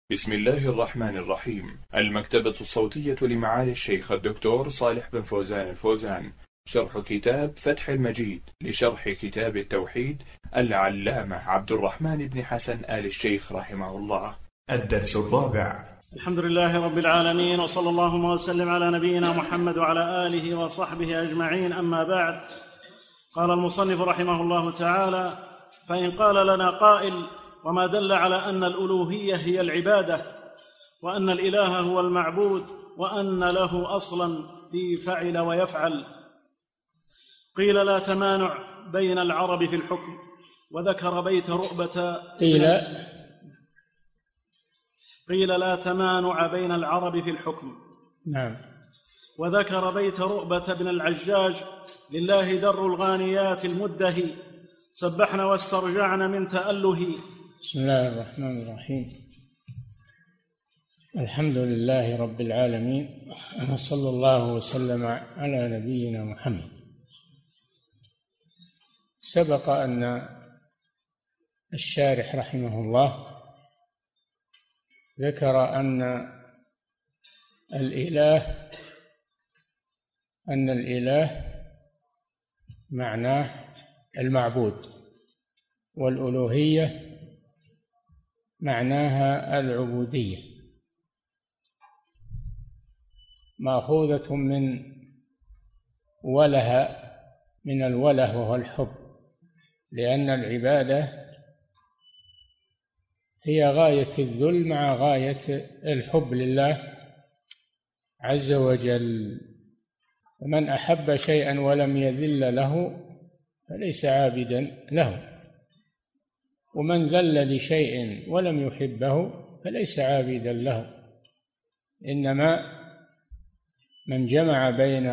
بسم الله الرحمن الرحيم. المكتبة الصوتية لمعالي الشيخ الدكتور صالح بن فوزان الفوزان، شرح كتاب فتح المجيد لشرح كتاب التوحيد العلامة عبد الرحمن بن حسن آل الشيخ رحمه الله. الدرس الرابع. الحمد لله رب العالمين، وصلى اللهم وسلم على نبينا محمد وعلى آله وصحبه أجمعين، أما بعد. قال المصنف رحمه الله تعالى: فإن قال لنا قائل: وما دل على أن الألوهية هي العبادة، وأن الإله هو المعبود، وأن له أصلا في فعل ويفعل؟ قيل: لا تمانع بين العرب في الحكم، وذكر بيت رؤبة. قيل لا تمانع بين العرب في الحكم. نعم. وذكر بيت رؤبة بن العجاج: لله در الغانيات المدهي، سبحنا واسترجعنا من تأله. بسم الله الرحمن الرحيم. الحمد لله رب العالمين، وصلى الله وسلم على نبينا محمد. سبق أن الشارح رحمه الله ذكر أن الإله معناه المعبود، والألوهية معناها العبودية، مأخوذة من الوله وهو الحب، لأن العبادة هي غاية الذل مع غاية الحب لله عز وجل. ومن أحب شيئا ولم يذل له فليس عابدا له، ومن ذل لشيء ولم يحبه فليس عابدا له. إنما من جمع بين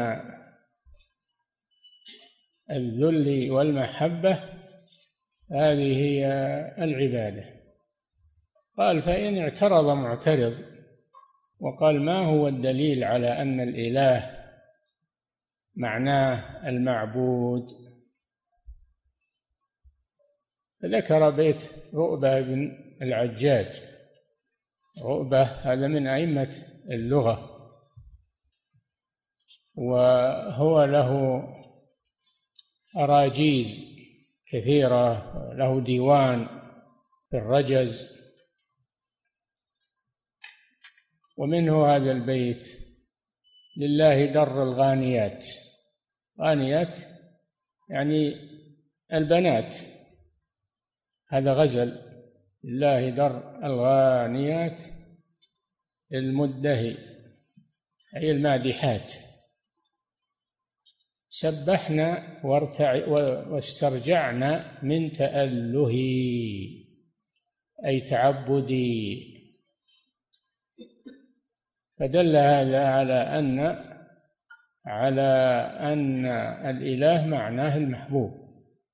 الذل والمحبة هذه هي العبادة. قال: فإن اعترض معترض وقال: ما هو الدليل على أن الإله معناه المعبود؟ فذكر بيت رؤبة بن العجاج. رؤبة هذا من أئمة اللغة، وهو له أراجيز كثيرة، له ديوان في الرجز، ومنه هذا البيت: لله در الغانيات. غانيات يعني البنات، هذا غزل: لله در الغانيات المدهي، أي المادحات. سبحنا واسترجعنا من تأله، أي تعبدي. فدل هذا على أن الإله معناه المحبوب.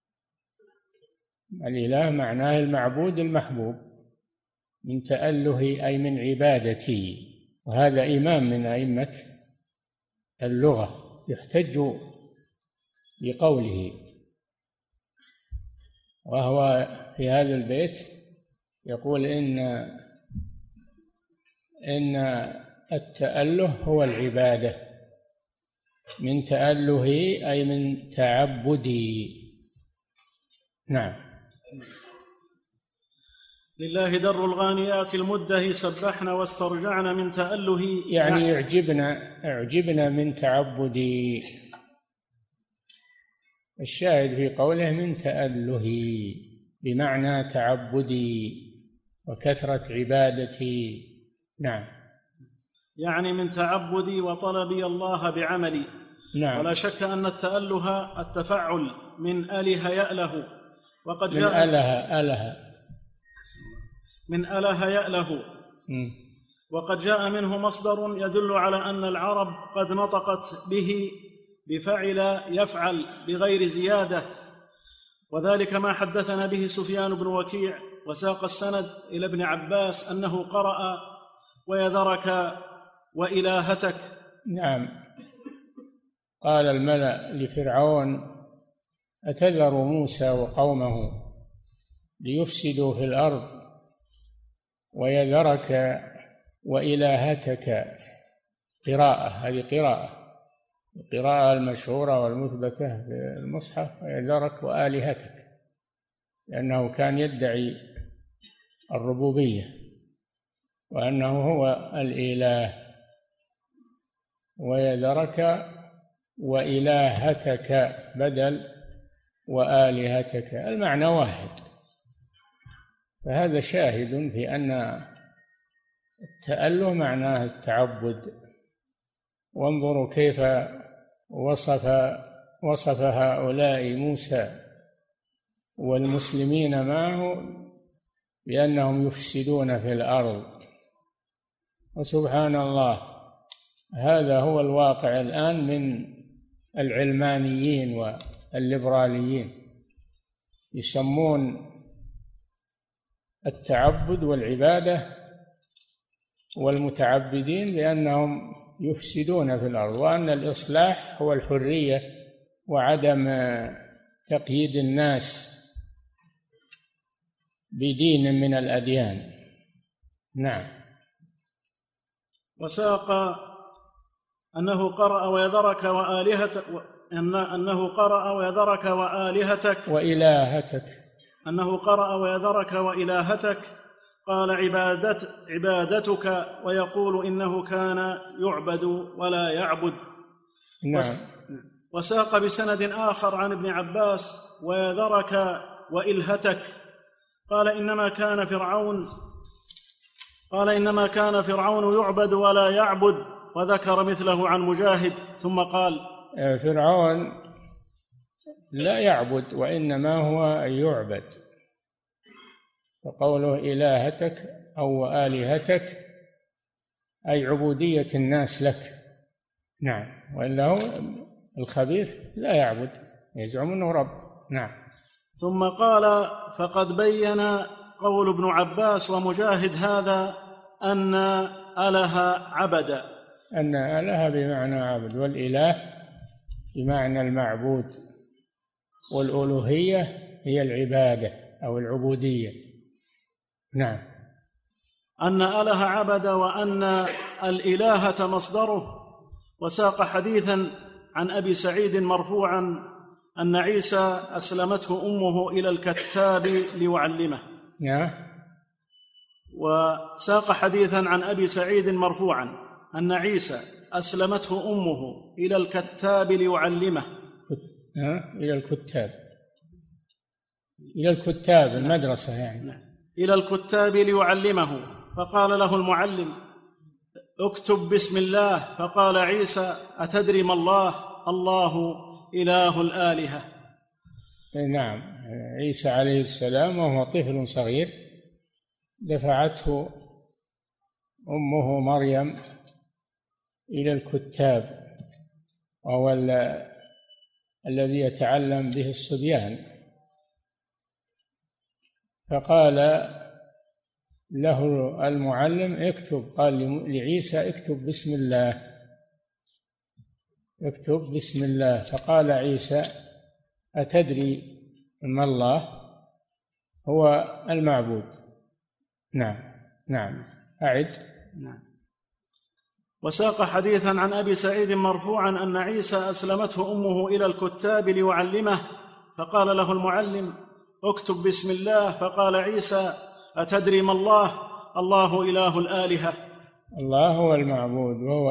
الإله معناه المعبود المحبوب، من تأله أي من عبادتي. وهذا إمام من أئمة اللغة يحتج بقوله. وهو في هذا البيت يقول إن التأله هو العبادة، من تأله أي من تعبدي. نعم. لله در الغانيات المدهي، سبحنا واسترجعنا من تأله، يعني اعجبنا من تعبدي. الشاهد في قوله من تأله بمعنى تعبدي وكثرة عبادتي. نعم، يعني من تعبدي وطلبي الله بعملي. نعم. ولا شك أن التأله التفعل من أله يأله، وقد من أله يأله، وقد جاء منه مصدر يدل على أن العرب قد نطقت به بفعل يفعل بغير زيادة، وذلك ما حدثنا به سفيان بن وكيع، وساق السند إلى ابن عباس أنه قرأ: ويذرك وإلهتك. نعم. قال الملأ لفرعون: أتذر موسى وقومه ليفسدوا في الأرض ويذرك وإلهتك. قراءة، هذه القراءة المشهورة والمثبتة في المصحف: ويذرك وآلهتك، لأنه كان يدعي الربوبية وأنه هو الإله. ويذرك وإلهتك بدل وآلهتك، المعنى واحد. فهذا شاهد في أن التأله معناه التعبد. وانظروا كيف وصف هؤلاء موسى والمسلمين معه بأنهم يفسدون في الأرض. وسبحان الله، هذا هو الواقع الآن من العلمانيين والليبراليين، يسمون التعبد والعبادة والمتعبدين بأنهم يفسدون في الأرض، وأن الإصلاح هو الحرية وعدم تقييد الناس بدين من الأديان. نعم. وساق أنه قرأ ويذرك وآلهتك، أنه قرأ ويذرك وآلهتك وإلهتك، أنه قرأ ويذرك وإلهتك، قال عبادتك، ويقول إنه كان يعبد ولا يعبد. نعم. وساق بسند آخر عن ابن عباس: ويذرك وإلهتك، قال إنما كان فرعون يعبد ولا يعبد، وذكر مثله عن مجاهد، ثم قال: فرعون لا يعبد وإنما هو يعبد. وقوله إلهتك أو آلهتك أي عبودية الناس لك. نعم. وإلا هو الخبيث لا يعبد، يزعم أنه رب. نعم. ثم قال: فقد بين قول ابن عباس ومجاهد هذا أن أله عبد. أن أله بمعنى عبد، والإله بمعنى المعبود، والألوهية هي العبادة أو العبودية. نعم. أن أله عبد وأن الإلهة مصدره. وساق حديثا عن أبي سعيد مرفوعا أن عيسى أسلمته أمه إلى الكتاب ليعلمه. وساق حديثا عن أبي سعيد مرفوعا أن عيسى أسلمته أمه إلى الكتاب ليعلمه. إلى الكتاب المدرسة يعني. إلى الكتاب ليعلمه، فقال له المعلم: اكتب بسم الله. فقال عيسى: أتدري ما الله؟ الله إله الآلهة. نعم. عيسى عليه السلام وهو طفل صغير دفعته أمه مريم إلى الكتاب، وهو الذي يتعلم به الصبيان. فقال له المعلم: اكتب. قال لعيسى: اكتب بسم الله، اكتب بسم الله. فقال عيسى: أتدري ما الله؟ هو المعبود. نعم. أعد. نعم. وساق حديثا عن أبي سعيد مرفوعا أن عيسى أسلمته أمه إلى الكتاب ليعلمه، فقال له المعلم: اكتب بسم الله. فقال عيسى: أتدري ما الله؟ الله إله الآلهة. الله هو المعبود، وهو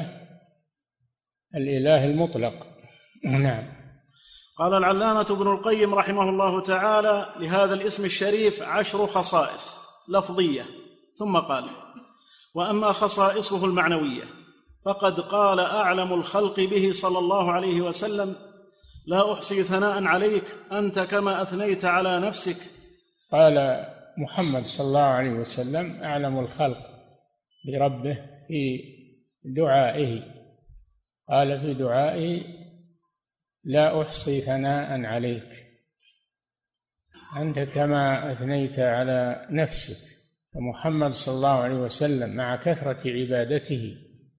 الإله المطلق. نعم. قال العلامة ابن القيم رحمه الله تعالى: لهذا الاسم الشريف 10 خصائص لفظية. ثم قال: وأما خصائصه المعنوية فقد قال أعلم الخلق به صلى الله عليه وسلم: لا أحصي ثناء عليك أنت كما أثنيت على نفسك. قال محمد صلى الله عليه وسلم أعلم الخلق بربه في دعائه، قال في دعائه: لا أحصي ثناء عليك أنت كما أثنيت على نفسك. فمحمد صلى الله عليه وسلم مع كثرة عبادته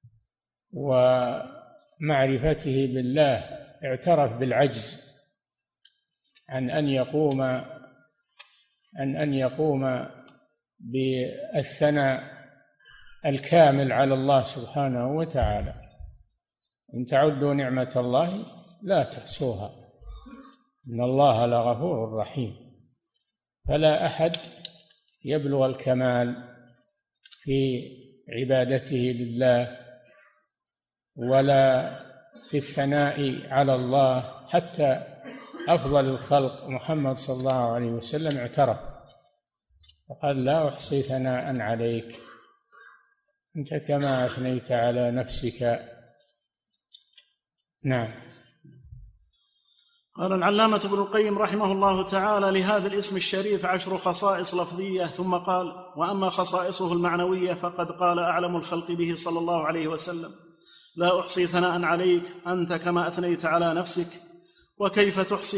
ومعرفته بالله اعترف بالعجز عن أن يقوم بالثناء الكامل على الله سبحانه وتعالى. إن تعدوا نعمة الله لا تحصوها، إن الله لغفور رحيم. فلا أحد يبلغ الكمال في عبادته لله ولا في الثناء على الله، حتى أفضل الخلق محمد صلى الله عليه وسلم اعترف وقال: لا أحصي ثناء عليك أنت كما أثنيت على نفسك. نعم. قال العلامة ابن القيم رحمه الله تعالى: لهذا الاسم الشريف 10 خصائص لفظية، ثم قال: وأما خصائصه المعنوية فقد قال أعلم الخلق به صلى الله عليه وسلم: لا أحصي ثناء عليك أنت كما أثنيت على نفسك. وكيف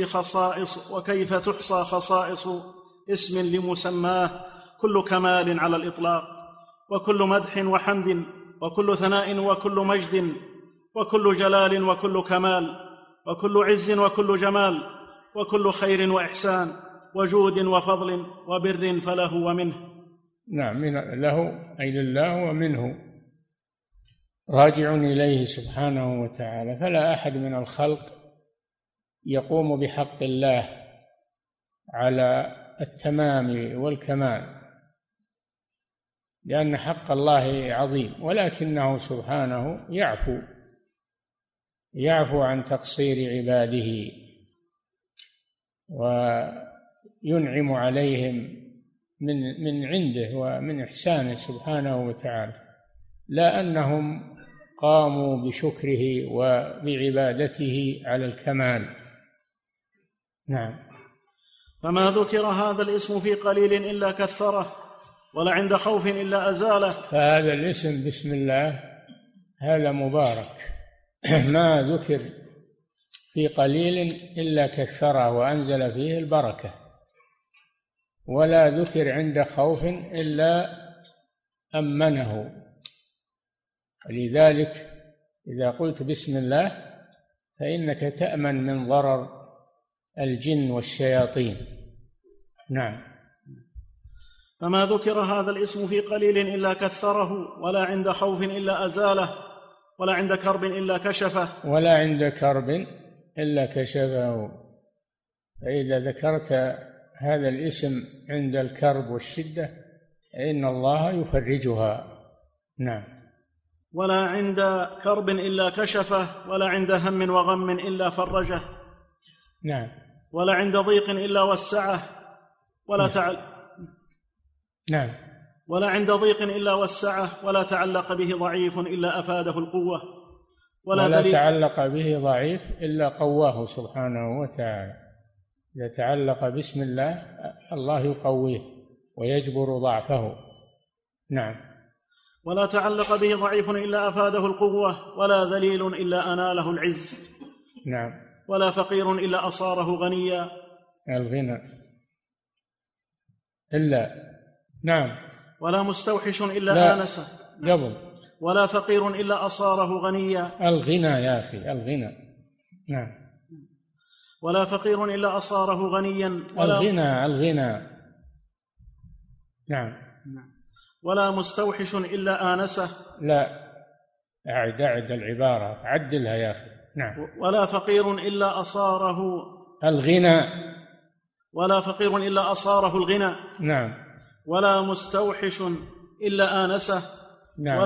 تحصى خصائص اسم لمسماه كل كمال على الإطلاق، وكل مدح وحمد، وكل ثناء وكل مجد، وكل جلال وكل كمال، وكل عز وكل جمال، وكل خير وإحسان وجود وفضل وبر فله ومنه. نعم، له أي لله ومنه، راجع إليه سبحانه وتعالى. فلا أحد من الخلق يقوم بحق الله على التمام والكمال، لأن حق الله عظيم، ولكنه سبحانه يعفو عن تقصير عباده وينعم عليهم من عنده ومن إحسانه سبحانه وتعالى، لا أنهم قاموا بشكره وبعبادته على الكمال. نعم. فما ذكر هذا الاسم في قليل إلا كثره، ولا عند خوف إلا أزاله. فهذا الاسم بسم الله هذا مبارك، ما ذكر في قليل إلا كثره وأنزل فيه البركة، ولا ذكر عند خوف إلا أمنه. لذلك إذا قلت بسم الله فإنك تأمن من ضرر الجن والشياطين. نعم. فما ذكر هذا الاسم في قليل إلا كثره، ولا عند خوف إلا أزاله، ولا عند كرب إلا كشفه. ولا عند كرب إلا كشفه. فإذا ذكرت هذا الاسم عند الكرب والشدة فإن الله يفرجها. نعم. ولا عند كرب إلا كشفه، ولا عند هم وغم إلا فرجه. نعم. ولا عند ضيق إلا وسعه، نعم. ولا عند ضيق إلا وسعه، ولا تعلق به ضعيف إلا أفاده القوة، ولا تعلق به ضعيف إلا قواه سبحانه وتعالى. إذا تعلق باسم الله الله يقويه ويجبر ضعفه. نعم. ولا تعلق به ضعيف إلا أفاده القوة، ولا ذليل إلا أناله العز. نعم. ولا فقير إلا أصاره غنيا. الغنى إلا. نعم. ولا مستوحش إلا آنسه. قبل. ولا فقير إلا أصاره غنيا. الغنى يا أخي، الغنى. نعم. ولا فقير إلا أصاره غنيا. الغنى. نعم. ولا مستوحش إلا آنسه. لا، أعد العبارة، عدلها يا أخي. نعم. ولا فقير إلا أصاره الغنى. ولا فقير إلا أصاره الغنى. نعم. ولا مستوحش إلا آنسه. نعم.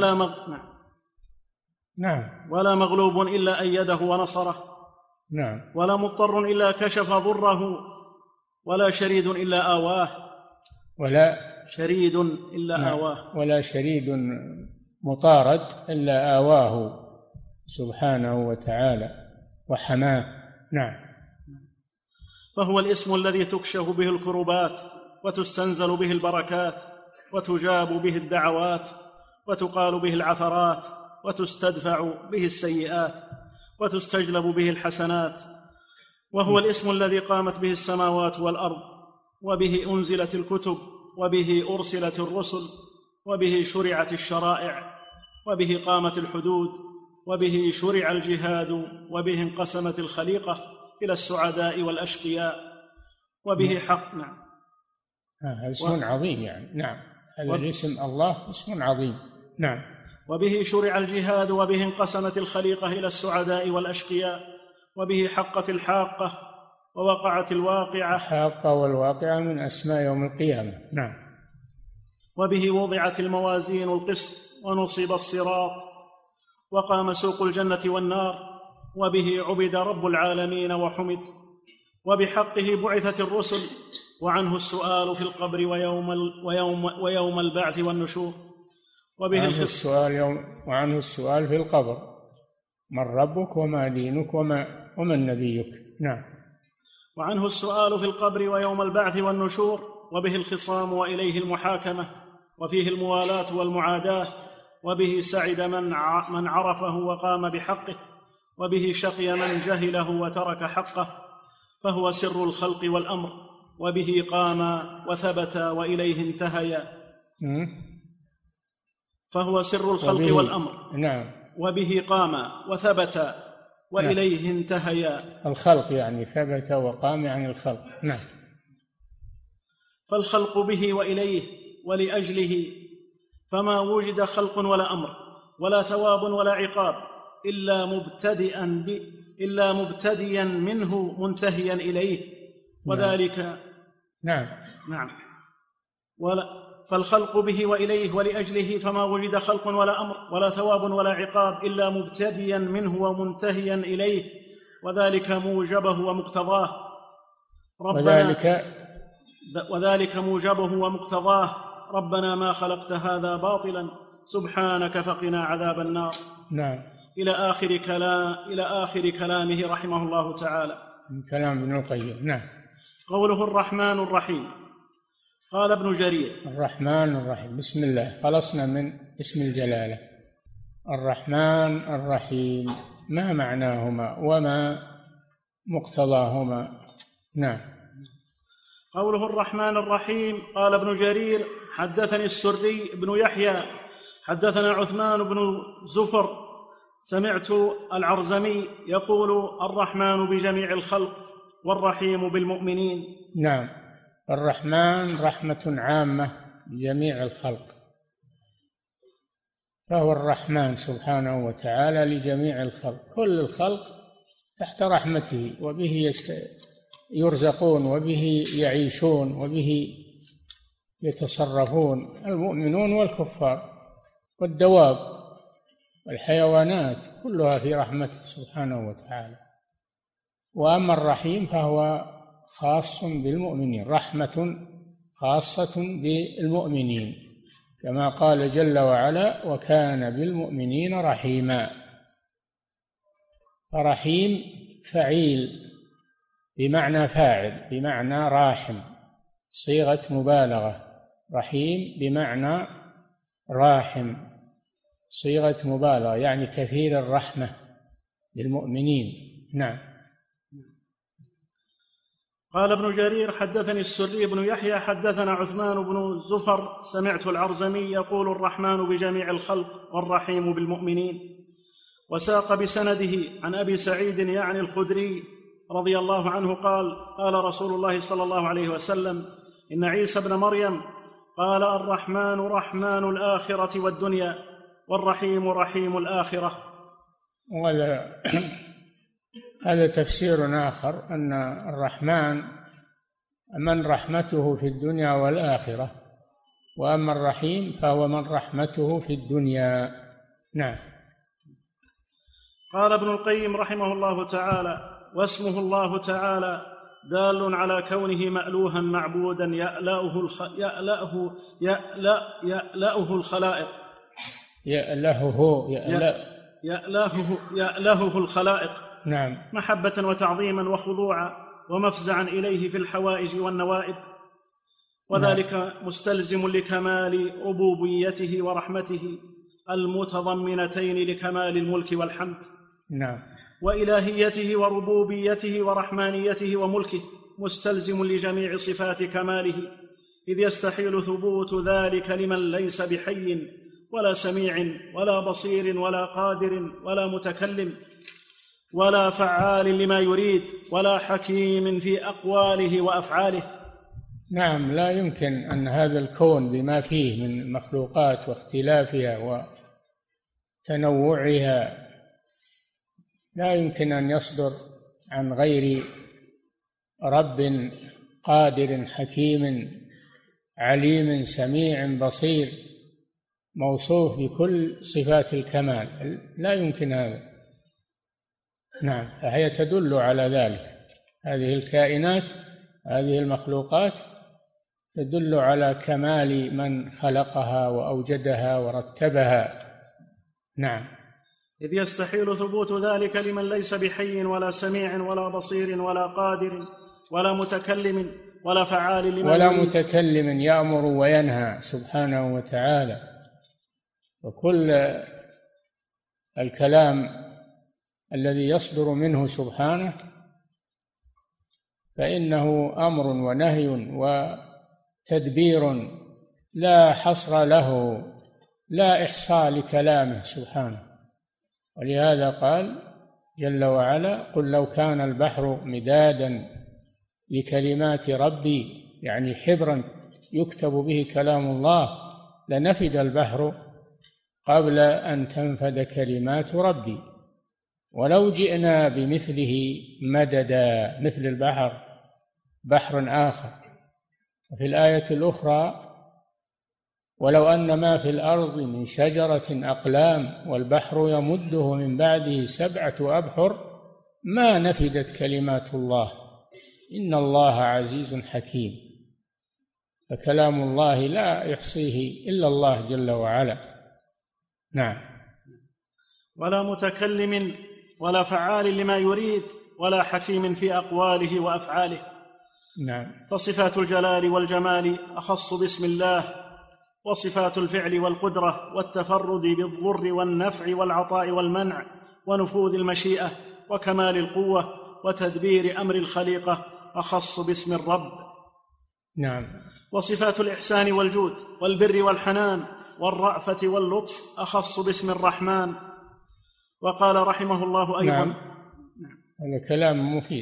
ولا مغلوب إلا أيده ونصره. نعم. ولا مضطر إلا كشف ضره. ولا شريد إلا آواه. ولا شريد إلا آواه. ولا شريد مطارد إلا آواه سبحانه وتعالى وحماه. نعم. فهو الاسم الذي تكشف به الكربات، وتستنزل به البركات، وتجاب به الدعوات، وتقال به العثرات، وتستدفع به السيئات، وتستجلب به الحسنات. وهو الاسم الذي قامت به السماوات والأرض، وبه أنزلت الكتب، وبه أرسلت الرسل، وبه شرعت الشرائع، وبه قامت الحدود، وبه شرع الجهاد، وبه انقسمت الخليقة إلى السعداء والأشقياء، وبه حق. نعم. اسم عظيم يعني. نعم. هذا الاسم الله اسم عظيم. نعم. وبه شرع الجهاد، وبه انقسمت الخليقة إلى السعداء والأشقياء، وبه حقت الحاقة ووقعت الواقعة. الحاقة والواقعة من أسماء يوم القيامة. نعم. وبه وضعت الموازين القسط ونصب الصراط وقام سوق الجنة والنار، وبه عبد رب العالمين وحمد، وبحقه بعثت الرسل، وعنه السؤال في القبر ويوم البعث والنشور. وعنه السؤال في القبر: من ربك وما دينك ومن نبيك. نعم. وعنه السؤال في القبر ويوم البعث والنشور، وبه الخصام وإليه المحاكمة، وفيه الموالاة والمعاداة، وبه سعد من عرفه وقام بحقه، وبه شقي من جهله وترك حقه، فهو سر الخلق والأمر، وبه قام وثبت وإليه انتهيا. فهو سر الخلق والأمر. نعم. وبه قام وثبت وإليه انتهيا. الخلق يعني ثبت وقام يعني الخلق. نعم. فالخلق به وإليه ولأجله، فما وجد خلق ولا أمر ولا ثواب ولا عقاب إلا مبتديا منه منتهيا إليه، وذلك نعم. فالخلق به وإليه ولأجله، فما وجد خلق ولا أمر ولا ثواب ولا عقاب إلا مبتديا منه ومنتهيا إليه، وذلك موجبه ومقتضاه. وذلك موجبه ومقتضاه. ربنا ما خلقت هذا باطلا سبحانك فقنا عذاب النار. نعم. إلى آخر كلامه رحمه الله تعالى. من كلام ابن القيم. نعم. قوله الرحمن الرحيم. قال ابن جرير: الرحمن الرحيم. بسم الله. خلصنا من اسم الجلالة. الرحمن الرحيم، ما معناهما وما مقتضاهما؟ نعم. قوله الرحمن الرحيم. قال ابن جرير: حدثني السري بن يحيى حدثنا عثمان بن زفر سمعت العرزمي يقول: الرحمن بجميع الخلق والرحيم بالمؤمنين. نعم. الرحمن رحمة عامة بجميع الخلق، فهو الرحمن سبحانه وتعالى لجميع الخلق. كل الخلق تحت رحمته، وبه يرزقون، وبه يعيشون، وبه يتصرفون، المؤمنون والكفار والدواب والحيوانات كلها في رحمته سبحانه وتعالى. وأما الرحيم فهو خاص بالمؤمنين، رحمة خاصة بالمؤمنين، كما قال جل وعلا: وكان بالمؤمنين رحيما. فرحيم فعيل بمعنى فاعل، بمعنى راحم، صيغة مبالغة. رحيم بمعنى راحم، صيغة مبالغة، يعني كثير الرحمة للمؤمنين. نعم. قال ابن جرير: حدثني السري بن يحيى حدثنا عثمان بن زفر سمعت العرزمي يقول: الرحمن بجميع الخلق والرحيم بالمؤمنين. وساق بسنده عن أبي سعيد يعني الخدري رضي الله عنه قال: قال رسول الله صلى الله عليه وسلم: إن عيسى ابن مريم قال: الرحمن رحمن الآخرة والدنيا، والرحيم رحيم الآخرة. هذا تفسير آخر، أن الرحمن من رحمته في الدنيا والآخرة، وأما الرحيم فهو من رحمته في الدنيا. نعم. قال ابن القيم رحمه الله تعالى: واسمه الله تعالى دال على كونه مألوها معبودا يألأه الخلائق. يألهه الخلائق. نعم. محبة وتعظيما وخضوعا ومفزعا إليه في الحوائج والنوائب، وذلك مستلزم لكمال ربوبيته ورحمته المتضمنتين لكمال الملك والحمد. نعم. وإلهيته وربوبيته ورحمانيته وملكه مستلزم لجميع صفات كماله، إذ يستحيل ثبوت ذلك لمن ليس بحي ولا سميع ولا بصير ولا قادر ولا متكلم ولا فعال لما يريد ولا حكيم في أقواله وأفعاله. نعم، لا يمكن أن هذا الكون بما فيه من مخلوقات واختلافها وتنوعها لا يمكن أن يصدر عن غير رب قادر حكيم عليم سميع بصير موصوف بكل صفات الكمال، لا يمكن هذا. نعم، فهي تدل على ذلك. هذه الكائنات، هذه المخلوقات تدل على كمال من خلقها وأوجدها ورتبها. نعم. إذ يستحيل ثبوت ذلك لمن ليس بحي ولا سميع ولا بصير ولا قادر ولا متكلم ولا فعال لما ولا يريد. متكلم يأمر وينهى سبحانه وتعالى، وكل الكلام الذي يصدر منه سبحانه فإنه أمر ونهي وتدبير لا حصر له، لا إحصاء لكلامه سبحانه. ولهذا قال جل وعلا: قل لو كان البحر مدادا لكلمات ربي، يعني حبرا يكتب به كلام الله، لنفد البحر قبل أن تنفد كلمات ربي ولو جئنا بمثله مددا. مثل البحر بحر آخر. وفي الآية الأخرى: ولو أن ما في الأرض من شجرة أقلام والبحر يمده من بعده 7 أبحر ما نفدت كلمات الله إن الله عزيز حكيم. فكلام الله لا يحصيه إلا الله جل وعلا. نعم. ولا متكلم ولا فعال لما يريد ولا حكيم في أقواله وأفعاله. نعم. فصفات الجلال والجمال أخص باسم الله، وصفات الفعل والقدرة والتفرد بالضر والنفع والعطاء والمنع ونفوذ المشيئة وكمال القوة وتدبير أمر الخليقة أخص باسم الرب. نعم. وصفات الإحسان والجود والبر والحنان والرأفة واللطف أخص باسم الرحمن. وقال رحمه الله أيضا: نعم. هذا كلام مفيد.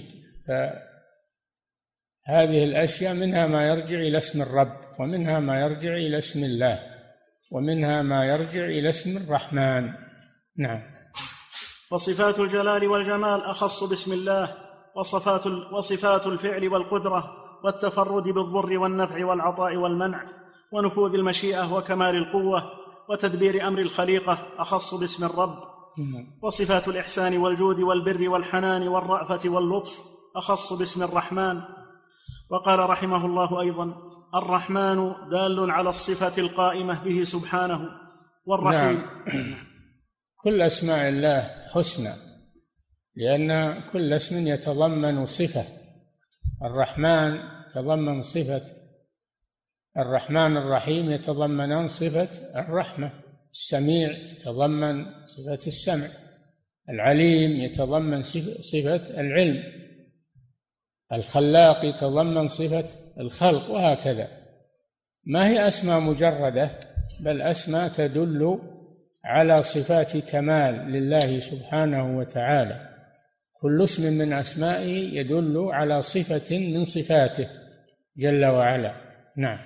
هذه الأشياء منها ما يرجع إلى اسم الرب، ومنها ما يرجع إلى اسم الله، ومنها ما يرجع إلى اسم الرحمن. نعم. وصفات الجلال والجمال أخص باسم الله، وصفات الفعل والقدرة والتفرد بالضر والنفع والعطاء والمنع ونفوذ المشيئة وكمال القوة وتدبير أمر الخليقة أخص باسم الرب. وصفات الإحسان والجود والبر والحنان والرأفة واللطف أخص باسم الرحمن. وقال رحمه الله أيضا: الرحمن دال على الصفة القائمة به سبحانه، والرحيم. نعم. كل أسماء الله حسنى، لأن كل اسم يتضمن صفة. الرحمن يتضمن صفة الرحمن، الرحيم يتضمنان صفة الرحمة، السميع يتضمن صفة السمع، العليم يتضمن صفة العلم، الخلاق يتضمن صفة الخلق، وهكذا. ما هي أسماء مجردة، بل أسماء تدل على صفات كمال لله سبحانه وتعالى. كل اسم من أسمائه يدل على صفة من صفاته جل وعلا. نعم.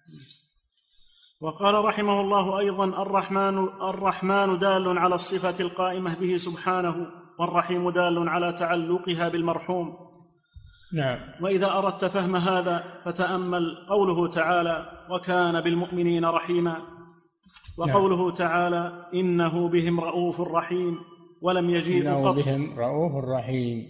وقال رحمه الله أيضا: الرحمن دال على الصفة القائمة به سبحانه، والرحيم دال على تعلقها بالمرحوم. نعم. وإذا أردت فهم هذا فتأمل قوله تعالى: وكان بالمؤمنين رحيما، وقوله تعالى: إنه بهم رؤوف رحيم، ولم يجيء قط. بهم رؤوف رحيم.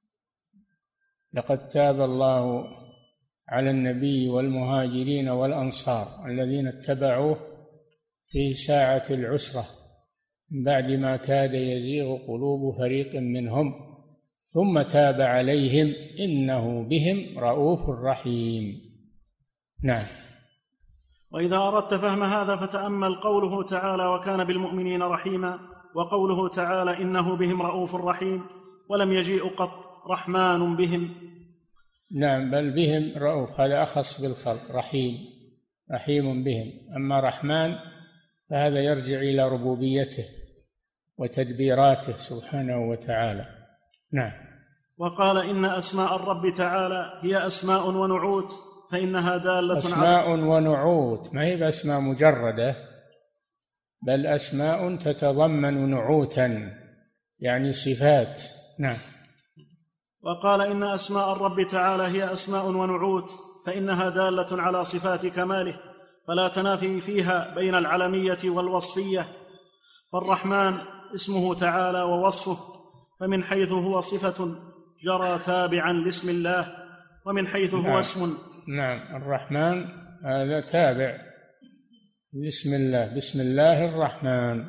لقد تاب الله على النبي والمهاجرين والأنصار الذين اتبعوه في ساعة العسرة من بعد ما كاد يزيغ قلوب فريق منهم ثم تاب عليهم إنه بهم رؤوف رحيم. نعم. وإذا أردت فهم هذا فتأمل قوله تعالى: وكان بالمؤمنين رحيما، وقوله تعالى: إنه بهم رؤوف رحيم، ولم يجيء قط رحمن بهم. نعم، بل بهم رؤوف، هذا أخص بالخلق، رحيم بهم. أما رحمن فهذا يرجع إلى ربوبيته وتدبيراته سبحانه وتعالى. نعم. وقال: إن أسماء الرب تعالى هي أسماء ونعوت فإنها دالة أسماء ونعوت، ما هي بأسماء مجردة، بل أسماء تتضمن نعوتا يعني صفات. نعم. وقال إن أسماء الرب تعالى هي أسماء ونعوت فإنها دالة على صفات كماله، فلا تنافي فيها بين العلمية والوصفية. فالرحمن اسمه تعالى ووصفه، فمن حيث هو صفة جرى تابعا لاسم الله، ومن حيث هو اسم. نعم، الرحمن هذا تابع لاسم الله، بسم الله الرحمن.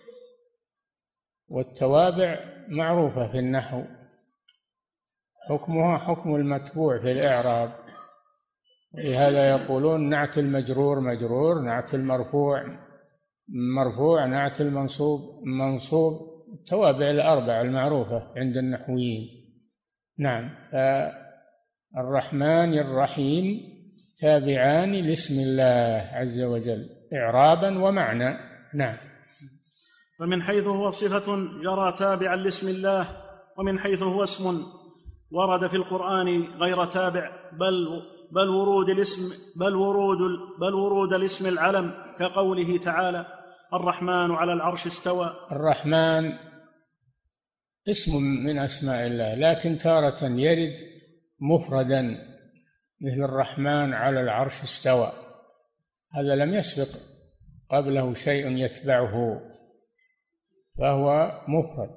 والتوابع معروفة في النحو، حكمها حكم المتبوع في الإعراب، لهذا يقولون نعت المجرور مجرور، نعت المرفوع مرفوع، نعت المنصوب منصوب، التوابع الأربع المعروفة عند النحويين. نعم. الرحمن الرحيم تابعان لاسم الله عز وجل إعرابا ومعنى. نعم. فمن حيث هو صفة جرى تابعا لاسم الله، ومن حيث هو اسم ورد في القرآن غير تابع، بل ورود الاسم العلم، كقوله تعالى الرحمن على العرش استوى. الرحمن اسم من أسماء الله، لكن تارة يرد مفردا مثل الرحمن على العرش استوى، هذا لم يسبق قبله شيء يتبعه، فهو مفرد.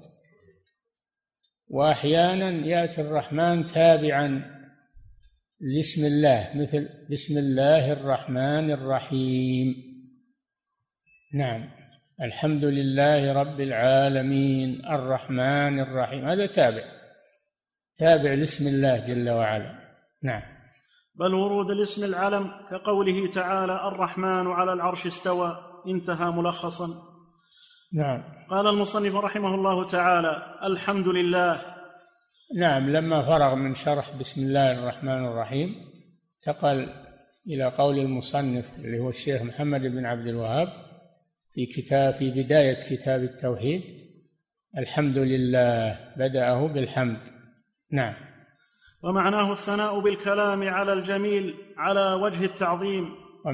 وأحيانا يأتي الرحمن تابعا لاسم الله، مثل بسم الله الرحمن الرحيم. نعم. الحمد لله رب العالمين الرحمن الرحيم، هذا تابع لاسم الله جل وعلا. نعم. بل ورود الاسم العلم، كقوله تعالى الرحمن على العرش استوى، انتهى ملخصا. نعم. قال المصنف رحمه الله تعالى الحمد لله. نعم. لما فرغ من شرح بسم الله الرحمن الرحيم انتقل إلى قول المصنف اللي هو الشيخ محمد بن عبد الوهاب في بداية كتاب التوحيد، الحمد لله، بدأه بالحمد. نعم. ومعناه الثناء بالكلام على الجميل على وجه التعظيم.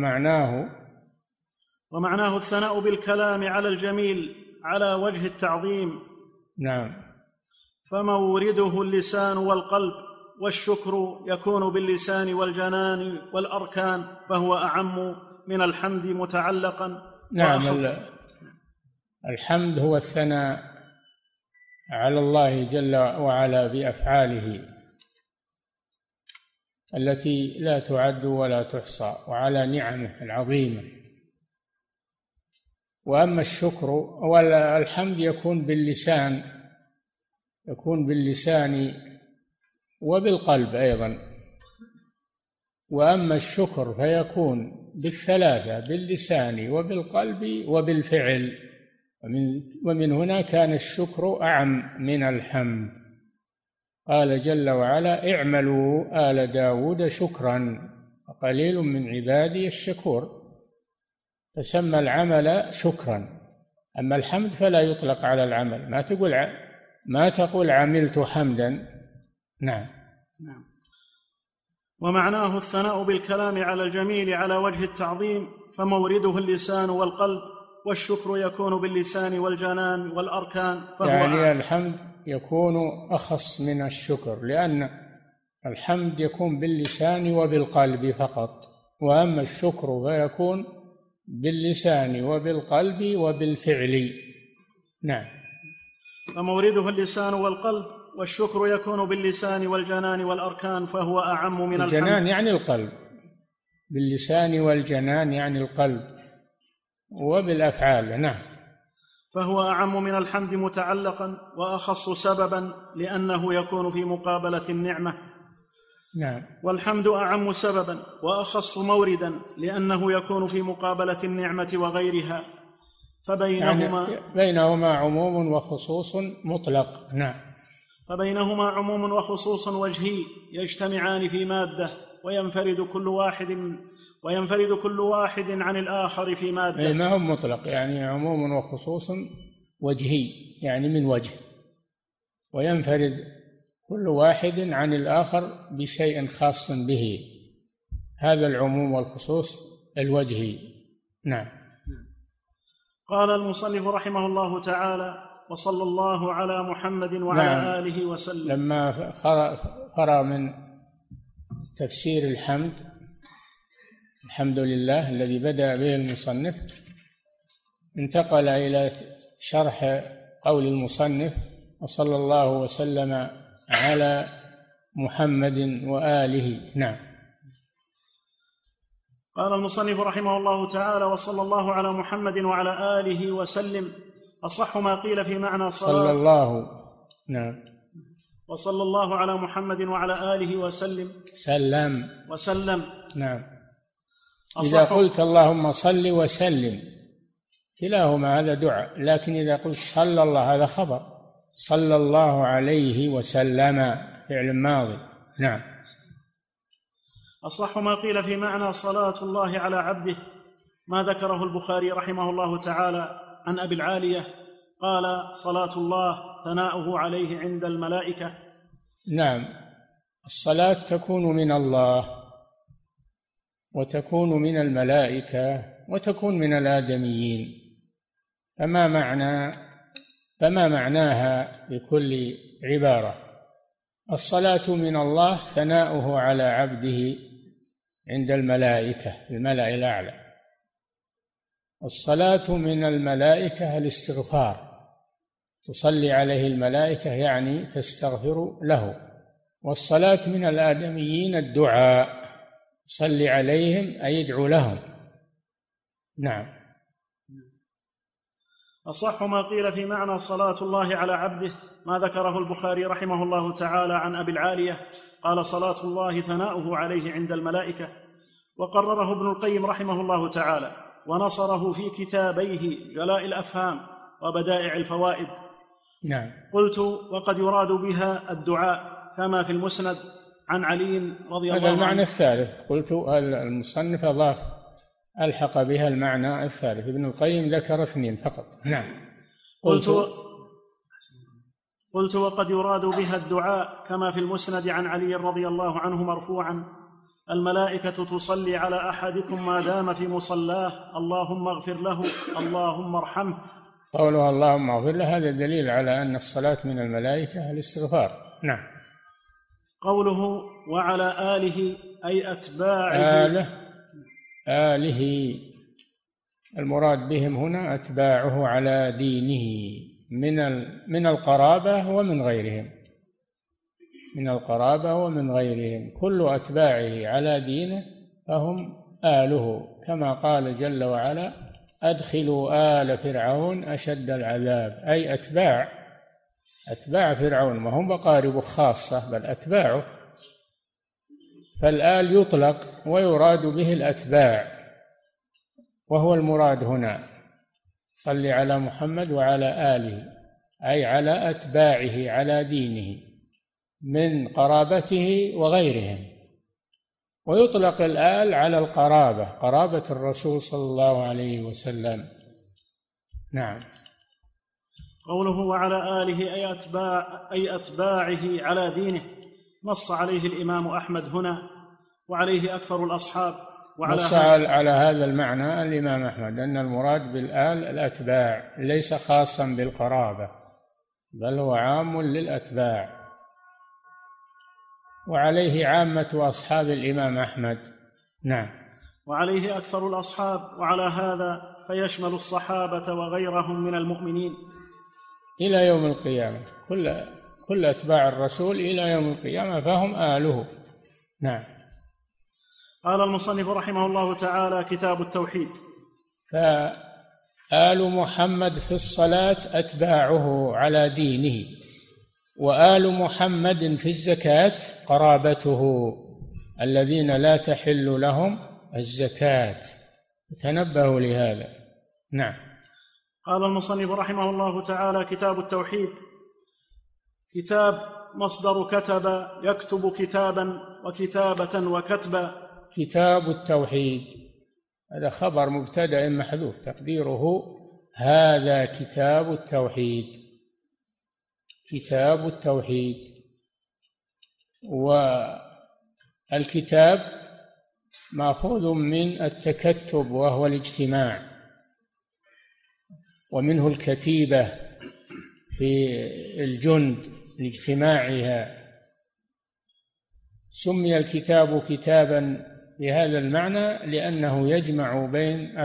ومعناه الثناء بالكلام على الجميل على وجه التعظيم. نعم. فمورده اللسان والقلب، والشكر يكون باللسان والجنان والأركان، فهو أعم من الحمد متعلقا. نعم. الحمد هو الثناء على الله جل وعلا بأفعاله التي لا تعد ولا تحصى، وعلى نعمه العظيمة. وأما الشكر والحمد يكون باللسان وبالقلب أيضا. وأما الشكر فيكون بالثلاثة، باللسان وبالقلب وبالفعل. ومن هنا كان الشكر أعم من الحمد. قال جل وعلا اعملوا آل داود شكرا وقليل من عبادي الشكور، فسمى العمل شكرا. أما الحمد فلا يطلق على العمل، ما تقول عملت حمدا. نعم. ومعناه الثناء بالكلام على الجميل على وجه التعظيم، فمورده اللسان والقلب، والشكر يكون باللسان والجنان والأركان، يعني الحمد يكون أخص من الشكر، لأن الحمد يكون باللسان وبالقلب فقط، وأما الشكر فيكون باللسان وبالقلب وبالفعل. نعم. فمورده اللسان والقلب، والشكر يكون باللسان والجنان والأركان، فهو أعم من الحمد. الجنان يعني القلب، باللسان والجنان يعني القلب، وبالأفعال. نعم. فهو أعم من الحمد متعلقا، وأخص سببا، لأنه يكون في مقابلة النعمة. نعم. والحمد أعم سببا وأخص موردا، لأنه يكون في مقابلة النعمة وغيرها، فبينهما يعني بينهما عموم وخصوص مطلق. نعم. فبينهما عموم وخصوص وجهي يجتمعان في مادة، وينفرد كل واحد عن الآخر في مادة. ما هو مطلق، يعني عموم وخصوص وجهي، يعني من وجه، وينفرد كل واحد عن الآخر بشيء خاص به. هذا العموم والخصوص الوجهي. نعم. قال المصنف رحمه الله تعالى: وصلى الله على محمد وعلى آله وسلم. لما فرغ من تفسير الحمد لله الذي بدأ به المصنف، انتقل إلى شرح قول المصنف: وصلى الله وسلم على محمد وآله. نعم. قال المصنف رحمه الله تعالى: وصلى الله على محمد وعلى آله وسلم. أصح ما قيل في معنى صلى الله. نعم. وصلى الله على محمد وعلى آله وسلم وسلم. نعم. إذا قلت اللهم صل وسلم كلاهما هذا دعاء، لكن إذا قلت صلى الله هذا خبر. صلى الله عليه وسلم فعل ماضي. نعم. أصح ما قيل في معنى صلاة الله على عبده ما ذكره البخاري رحمه الله تعالى عن أبي العالية قال: صلاة الله ثناؤه عليه عند الملائكة. نعم. الصلاة تكون من الله وتكون من الملائكة وتكون من الآدميين، فما معناها بكل عبارة. الصلاة من الله ثناؤه على عبده عند الملائكة، الملأ الأعلى. الصلاة من الملائكة الاستغفار، تصلي عليه الملائكة يعني تستغفر له. والصلاة من الآدميين الدعاء، صلي عليهم أي يدعو لهم. نعم. أصح ما قيل في معنى صلاة الله على عبده ما ذكره البخاري رحمه الله تعالى عن أبي العالية قال: صلاة الله ثناؤه عليه عند الملائكة. وقرره ابن القيم رحمه الله تعالى ونصره في كتابيه جلاء الأفهام وبدائع الفوائد. نعم. قلت: وقد يراد بها الدعاء كما في المسند عن علي رضي الله عنه. هذا المعنى الثالث. قلت المصنف ألحق بها المعنى الثالث، ابن القيم ذكر 2 فقط. نعم. قلت: وقد يراد بها الدعاء كما في المسند عن علي رضي الله عنه مرفوعا: الملائكة تصلي على أحدكم ما دام في مصلاه، اللهم اغفر له، اللهم ارحمه. قوله اللهم اغفر له هذا دليل على أن الصلاة من الملائكة الاستغفار. نعم. قوله وعلى آله أي أتباعه. آله المراد بهم هنا أتباعه على دينه من القرابة ومن غيرهم، من القرابة ومن غيرهم، كل أتباعه على دينه فهم آله، كما قال جل وعلا: أدخلوا آل فرعون أشد العذاب، أي أتباع فرعون، ما هم بقارب خاصة بل أتباعه. فالآل يطلق ويراد به الأتباع، وهو المراد هنا. صل على محمد وعلى آله أي على أتباعه على دينه من قرابته وغيرهم. ويطلق الآل على القرابة، قرابة الرسول صلى الله عليه وسلم. نعم. قوله وعلى آله أي أتباعه على دينه نص عليه الإمام أحمد هنا، وعليه أكثر الأصحاب. نص على هذا المعنى الإمام أحمد أن المراد بالآل الأتباع، ليس خاصا بالقرابة بل هو عام للأتباع، وعليه عامة أصحاب الإمام أحمد. نعم. وعليه أكثر الأصحاب، وعلى هذا فيشمل الصحابة وغيرهم من المؤمنين إلى يوم القيامة، كل أتباع الرسول إلى يوم القيامة فهم آله. نعم. قال المصنف رحمه الله تعالى: كتاب التوحيد. فآل محمد في الصلاة أتباعه على دينه، وآل محمد في الزكاة قرابته الذين لا تحل لهم الزكاة، تنبهوا لهذا. نعم. قال المصنف رحمه الله تعالى: كتاب التوحيد. كتاب مصدر كتب يكتب كتابا وكتابة وكتبا. كتاب التوحيد هذا خبر مبتدأ محذوف تقديره هذا كتاب التوحيد. كتاب التوحيد. والكتاب مأخوذ من التكتب وهو الاجتماع، ومنه الكتيبة في الجند لاجتماعها. سمي الكتاب كتابا بهذا المعنى لأنه يجمع بين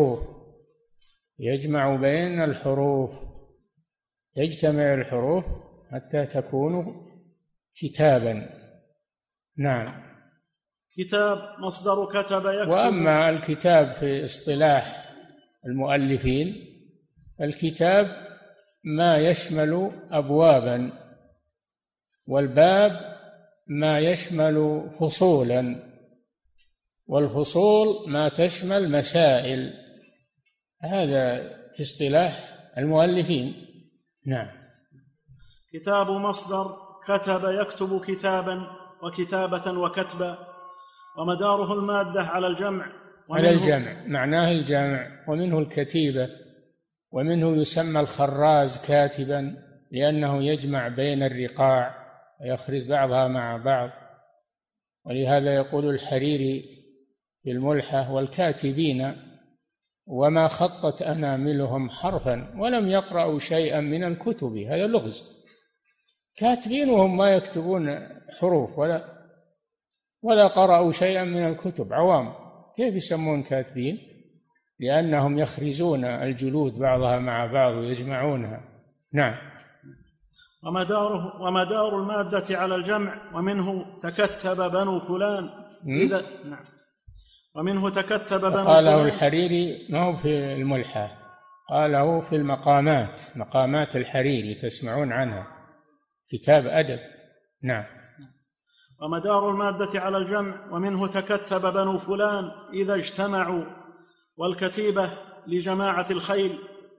الحروف، تجتمع الحروف حتى تكون كتابا. نعم. كتاب مصدر كتب يكتب. وأما الكتاب في اصطلاح المؤلفين، الكتاب ما يشمل أبوابا، والباب ما يشمل فصولا، والفصول ما تشمل مسائل. هذا في اصطلاح المؤلفين. نعم. كتاب مصدر كتب يكتب كتابا وكتابة وكتبا، ومداره المادة على الجمع. على الجمع، معناه الجمع. ومنه الكتيبة، ومنه يسمى الخراز كاتبا لأنه يجمع بين الرقاع ويخرج بعضها مع بعض. ولهذا يقول الحريري في الملحة: والكاتبين وما خطت أناملهم حرفا ولم يقرأوا شيئا من الكتب. هذا لغز. كاتبين وهم ما يكتبون حروف ولا قرأوا شيئا من الكتب، عوام، كيف يسمون كاتبين؟ لأنهم يخرزون الجلود بعضها مع بعض ويجمعونها. نعم. ومدار المادة على الجمع، ومنه تكتب بنو فلان. نعم. ومنه تكتب بنو فلان. قاله الحريري، ما هو في الملحة، قاله في المقامات، مقامات الحريري تسمعون عنها، كتاب أدب. نعم. ومدار المادة على الجمع، ومنه تكتب بنو فلان إذا اجتمعوا، والكتيبة لجماعة الخيل،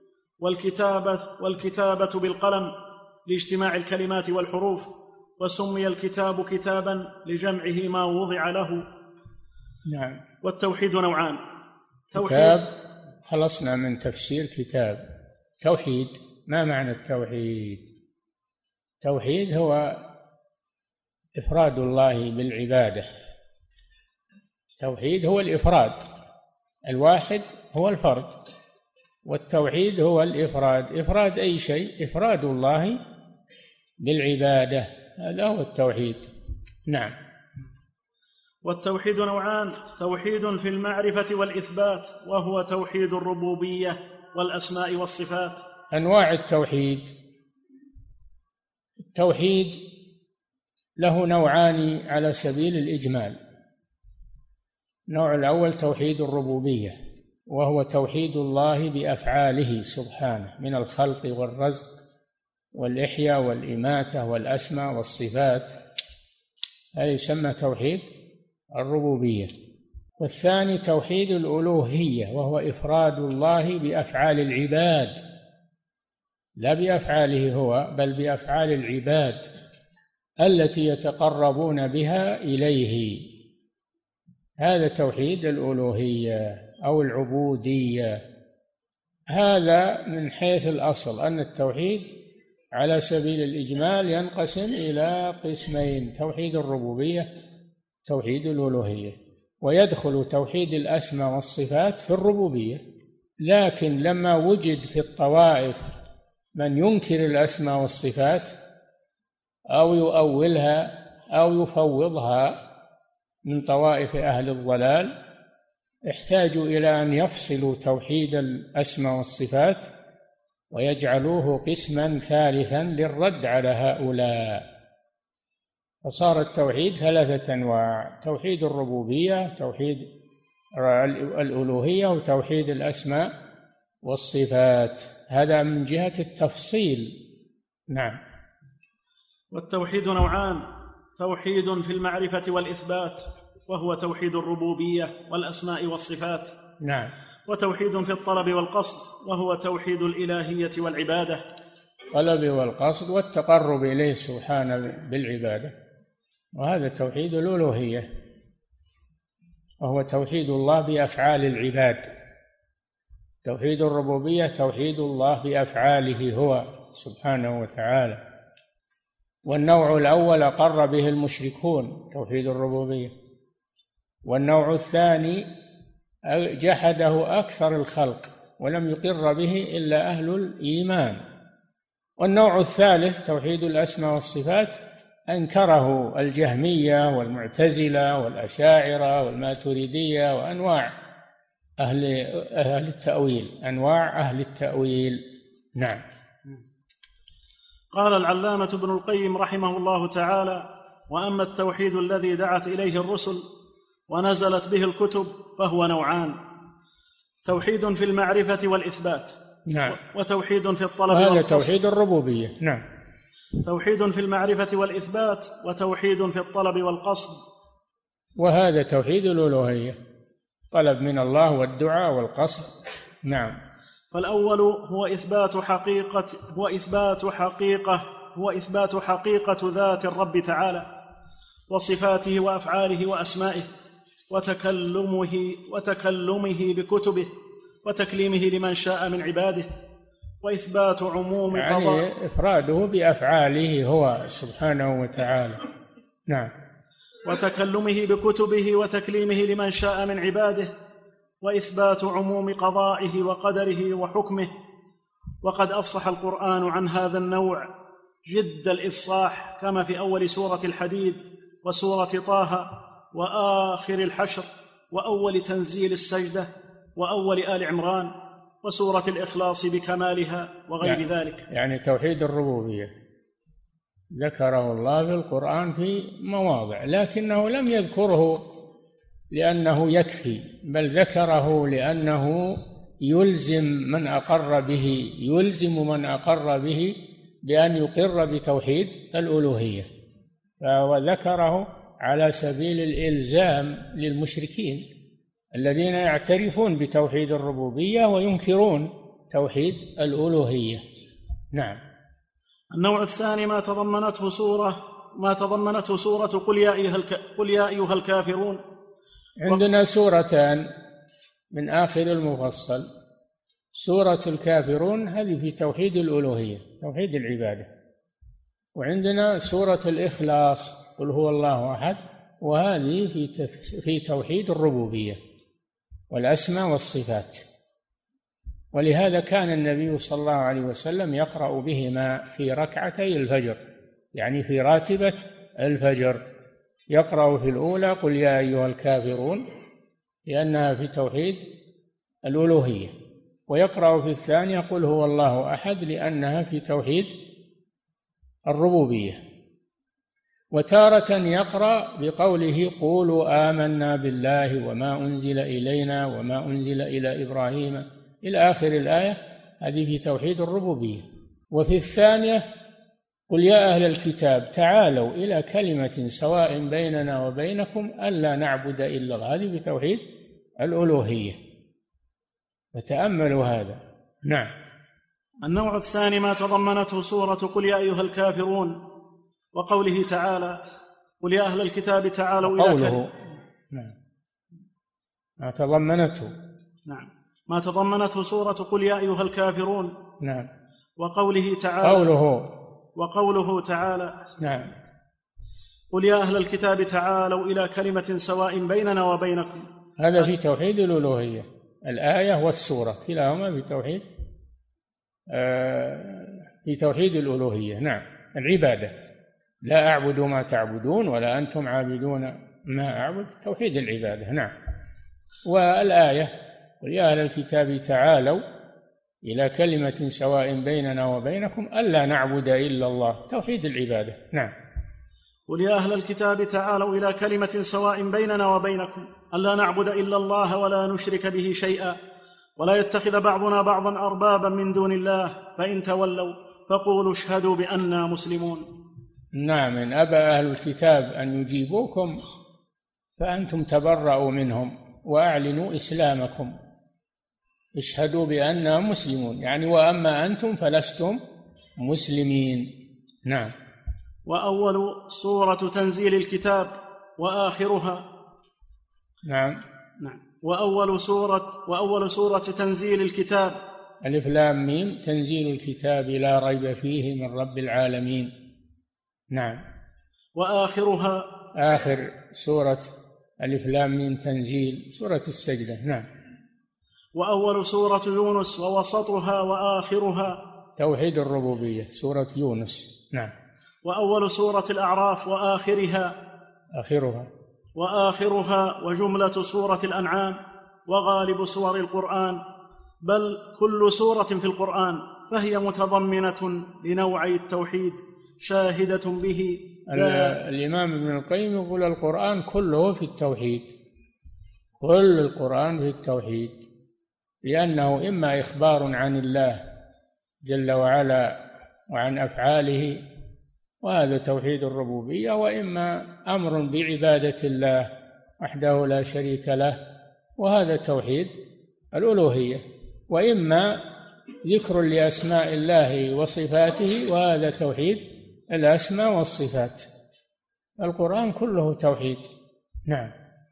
والكتابة بالقلم لاجتماع الكلمات والحروف. وسمي الكتاب كتابا لجمعه ما وضع له. نعم. والتوحيد نوعان. كتاب، خلصنا من تفسير كتاب. توحيد، ما معنى التوحيد؟ التوحيد هو إفراد الله بالعبادة. التوحيد هو الإفراد، الواحد هو الفرد، والتوحيد هو الإفراد. إفراد أي شيء؟ إفراد الله بالعبادة، هذا هو التوحيد. نعم. والتوحيد نوعان: توحيد في المعرفة والإثبات، وهو توحيد الربوبية والأسماء والصفات. أنواع التوحيد: التوحيد له نوعان على سبيل الإجمال. النوع الأول توحيد الربوبية، وهو توحيد الله بأفعاله سبحانه من الخلق والرزق والإحياء والإماتة والأسماء والصفات، هذا يسمى توحيد الربوبية. والثاني توحيد الألوهية، وهو إفراد الله بأفعال العباد، لا بأفعاله هو بل بأفعال العباد التي يتقربون بها إليه. هذا توحيد الألوهية أو العبودية. هذا من حيث الأصل أن التوحيد على سبيل الإجمال ينقسم إلى قسمين: توحيد الربوبية، توحيد الألوهية. ويدخل توحيد الأسماء والصفات في الربوبية، لكن لما وجد في الطوائف من ينكر الأسماء والصفات أو يؤولها أو يفوضها من طوائف أهل الضلال، احتاجوا إلى أن يفصلوا توحيد الأسماء والصفات ويجعلوه قسما ثالثا للرد على هؤلاء. فصار التوحيد ثلاثة أنواع: توحيد الربوبية، توحيد الألوهية، وتوحيد الأسماء والصفات. هذا من جهة التفصيل. نعم. والتوحيد نوعان: توحيد في المعرفة والإثبات، وهو توحيد الربوبية والأسماء والصفات. نعم. وتوحيد في الطلب والقصد، وهو توحيد الإلهية والعبادة. الطلب والقصد والتقرب إليه سبحانه بالعبادة، وهذا توحيد الألوهية، وهو توحيد الله بأفعال العباد. توحيد الربوبية توحيد الله بأفعاله هو سبحانه وتعالى. والنوع الأول أقر به المشركون، توحيد الربوبية. والنوع الثاني جحده أكثر الخلق ولم يقر به إلا أهل الإيمان. والنوع الثالث توحيد الأسماء والصفات أنكره الجهمية والمعتزلة والأشاعرة والماتريدية وأنواع أهل التأويل. نعم. قال العلامة ابن القيم رحمه الله تعالى: وأما التوحيد الذي دعت إليه الرسل ونزلت به الكتب فهو نوعان: توحيد في المعرفة والإثبات، نعم، وتوحيد في الطلب وهذا والقصد. توحيد الربوبية. نعم. توحيد في المعرفة والإثبات، وتوحيد في الطلب والقصد، وهذا توحيد الألوهية، طلب من الله والدعاء والقصد. نعم. فالأول هو إثبات حقيقة ذات الرب تعالى وصفاته وأفعاله وأسمائه، وتكلمه بكتبه، وتكليمه لمن شاء من عباده، وإثبات عموم يعني إفراده بأفعاله هو سبحانه وتعالى. نعم. وتكلمه بكتبه وتكليمه لمن شاء من عباده، وإثبات عموم قضائه وقدره وحكمه. وقد أفصح القرآن عن هذا النوع جد الإفصاح، كما في أول سورة الحديد وسورة طه وآخر الحشر وأول تنزيل السجدة وأول آل عمران وسورة الإخلاص بكمالها وغير ذلك. يعني توحيد الربوبية ذكره الله في القرآن في مواضع، لكنه لم يذكره لأنه يكفي، بل ذكره لأنه يلزم من أقر به بأن يقر بتوحيد الألوهية، فهو ذكره على سبيل الإلزام للمشركين الذين يعترفون بتوحيد الربوبية وينكرون توحيد الألوهية. نعم. النوع الثاني ما تضمنته سورة قل يا أيها الكافرون. عندنا سورتان من آخر المفصل: سورة الكافرون هذه في توحيد الألوهية، توحيد العبادة، وعندنا سورة الإخلاص قل هو الله أحد، وهذه في توحيد الربوبية والأسماء والصفات. ولهذا كان النبي صلى الله عليه وسلم يقرأ بهما في ركعتي الفجر، يعني في راتبة الفجر، يقرأ في الأولى قل يا أيها الكافرون لأنها في توحيد الألوهية، ويقرأ في الثانية قل هو الله أحد لأنها في توحيد الربوبية. وتارة يقرأ بقوله قولوا آمنا بالله وما أنزل إلينا وما أنزل إلى إبراهيم إلى آخر الآية، هذه في توحيد الربوبية. وفي الثانية قل يا أهل الكتاب تعالوا إلى كلمة سواء بيننا وبينكم ألا نعبد إلا الله، هذه في توحيد الألوهية، فتأملوا هذا. نعم. النوع الثاني ما تضمنته سورة قل يا أيها الكافرون، وقوله تعالى قل يا أهل الكتاب تعالوا إلى كلمة. نعم. ما تضمنته سورة قل يا أيها الكافرون. نعم. وقوله تعالى نعم. قل يا أهل الكتاب تعالوا إلى كلمة سواء بيننا وبينكم، هذا في توحيد الألوهية، الآية والسورة كلاهما في توحيد الألوهية. نعم. العبادة، لا أعبد ما تعبدون ولا أنتم عابدون ما أعبد، توحيد العبادة. نعم. والآية قل يا أهل الكتاب تعالوا إلى كلمة سواء بيننا وبينكم ألا نعبد إلا الله، توحيد العبادة. نعم. قل يا أهل الكتاب تعالوا إلى كلمة سواء بيننا وبينكم ألا نعبد إلا الله ولا نشرك به شيئا ولا يتخذ بعضنا بعضا أربابا من دون الله فإن تولوا فقولوا اشهدوا بأننا مسلمون. نعم. إن أبى أهل الكتاب أن يجيبوكم فأنتم تبرأوا منهم وأعلنوا إسلامكم، اشهدوا بأننا مسلمون، يعني وأما أنتم فلستم مسلمين. نعم. وأول سورة تنزيل الكتاب وآخرها. نعم. وأول سورة تنزيل الكتاب ألف لام ميم تنزيل الكتاب لا ريب فيه من رب العالمين. نعم. وآخرها آخر سورة ألف لام ميم تنزيل، سورة السجدة. نعم. وأول سورة يونس ووسطها وآخرها. توحيد الربوبية، سورة يونس. نعم. وأول سورة الأعراف وآخرها. وآخرها وجملة سورة الأنعام وغالب سور القرآن، بل كل سورة في القرآن فهي متضمنة لنوعي التوحيد شاهدة به. الإمام ابن القيم يقول القرآن كله في التوحيد، كل القرآن في التوحيد، لأنه إما إخبار عن الله جل وعلا وعن أفعاله وهذا توحيد الربوبية، وإما أمر بعبادة الله وحده لا شريك له وهذا توحيد الألوهية، وإما ذكر لأسماء الله وصفاته وهذا توحيد الأسماء والصفات. القرآن كله توحيد. نعم.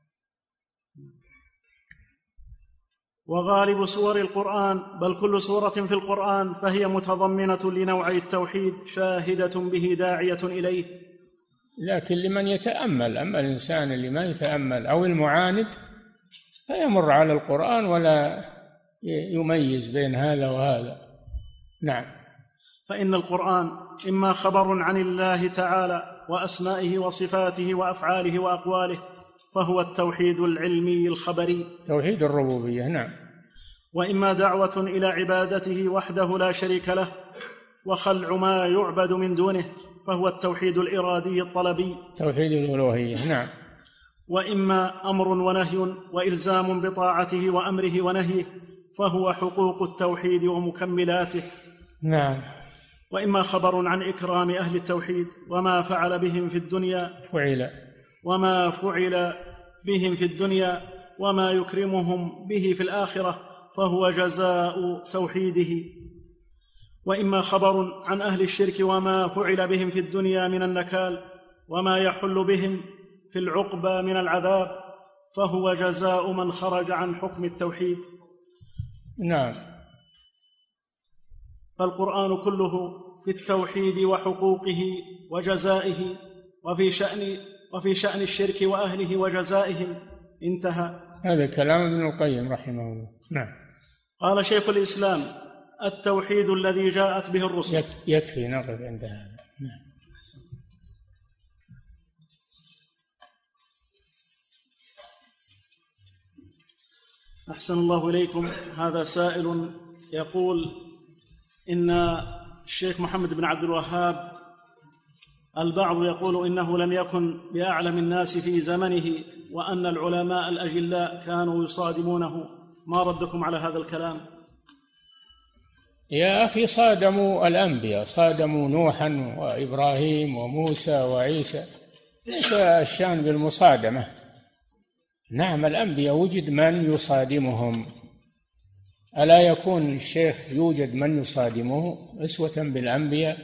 وغالب سور القرآن، بل كل سورة في القرآن فهي متضمنة لنوعي التوحيد شاهدة به داعية إليه. لكن لمن يتأمل، أما الإنسان اللي ما يتأمل أو المعاند فيمر على القرآن ولا يميز بين هذا وهذا. نعم. فإن القرآن إما خبر عن الله تعالى وأسمائه وصفاته وأفعاله وأقواله فهو التوحيد العلمي الخبري، توحيد الربوبية. نعم. وإما دعوة إلى عبادته وحده لا شريك له وخلع ما يعبد من دونه فهو التوحيد الإرادي الطلبي، توحيد الألوهية. نعم. وإما أمر ونهي وإلزام بطاعته وأمره ونهيه فهو حقوق التوحيد ومكملاته. نعم. وإما خبر عن إكرام أهل التوحيد وما فعل بهم في الدنيا وما فعل بهم في الدنيا وما يكرمهم به في الآخرة فهو جزاء توحيده. وإما خبر عن أهل الشرك وما فعل بهم في الدنيا من النكال وما يحل بهم في العقبى من العذاب فهو جزاء من خرج عن حكم التوحيد. نعم. فالقرآن كله في التوحيد وحقوقه وجزائه وفي شأن الشرك وأهله وجزائهم. انتهى. هذا كلام ابن القيم رحمه الله. نعم. قال شيخ الإسلام: التوحيد الذي جاءت به الرسل. يكفي نقف عند هذا. نعم. أحسن الله إليكم. هذا سائل يقول إن الشيخ محمد بن عبد الوهاب البعض يقول إنه لم يكن بأعلم الناس في زمنه وأن العلماء الأجلاء كانوا يصادمونه، ما ردكم على هذا الكلام؟ يا أخي صادموا الأنبياء، صادموا نوحا وإبراهيم وموسى وعيسى، ليس الشأن بالمصادمة. نعم الأنبياء وجد من يصادمهم، ألا يكون الشيخ يوجد من يصادمه أسوة بالأنبياء؟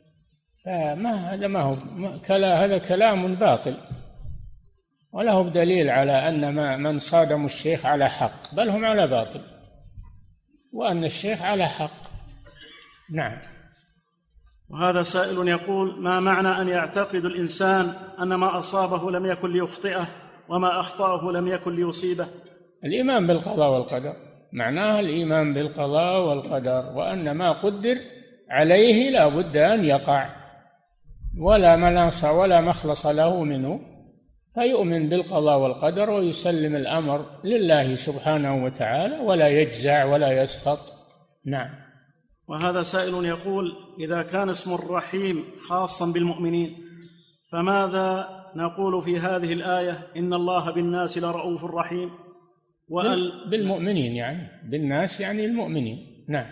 هذا كلام باطل، وله بدليل على أن من صادموا الشيخ على حق، بل هم على باطل، وأن الشيخ على حق. نعم. وهذا سائل يقول: ما معنى أن يعتقد الإنسان أن ما أصابه لم يكن ليخطئه وما أخطأه لم يكن ليصيبه؟ الإيمان بالقضاء والقدر، معناها الإيمان بالقضاء والقدر، وأن ما قدر عليه لا بد أن يقع، ولا مناص ولا مخلص له منه، فيؤمن بالقضاء والقدر ويسلم الأمر لله سبحانه وتعالى ولا يجزع ولا يسخط. نعم. وهذا سائل يقول: إذا كان اسم الرحيم خاصا بالمؤمنين فماذا نقول في هذه الآية: إن الله بالناس لرؤوف رحيم؟ بالمؤمنين يعني، بالناس يعني المؤمنين. نعم.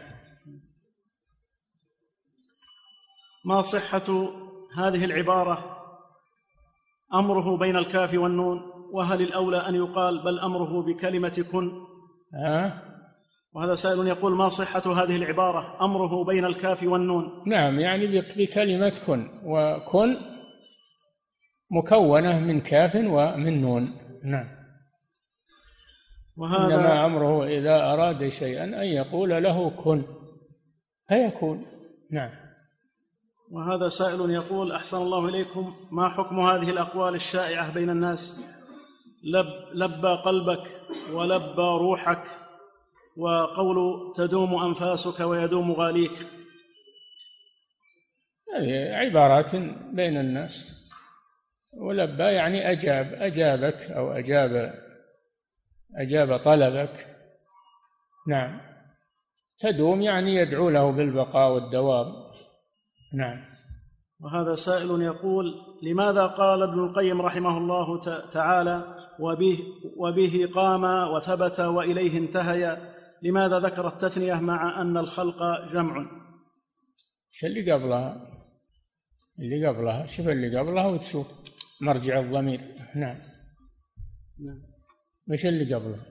ما صحة هذه العبارة أمره بين الكاف والنون؟ وهل الأولى أن يقال بل أمره بكلمة كن؟ وهذا سائل يقول: ما صحة هذه العبارة أمره بين الكاف والنون؟ نعم يعني بكلمة كن، وكن مكونة من كاف ومن نون. نعم. إنما أمره إذا أراد شيئا أن يقول له كن فيكون. نعم. وهذا سائل يقول: أحسن الله إليكم، ما حكم هذه الأقوال الشائعة بين الناس لبى قلبك ولبى روحك، وقول تدوم أنفاسك ويدوم غاليك؟ هذه عبارات بين الناس. ولبى يعني أجابك أو أجاب طلبك. نعم. تدوم يعني يدعو له بالبقاء والدوام. نعم. وهذا سائل يقول: لماذا قال ابن القيم رحمه الله تعالى وبه قام وثبت وإليه انتهي، لماذا ذكر التثنية مع أن الخلق جمع؟ شو اللي قبلها شوف اللي قبلها وتشوف مرجع الضمير. نعم. مش اللي قبلها؟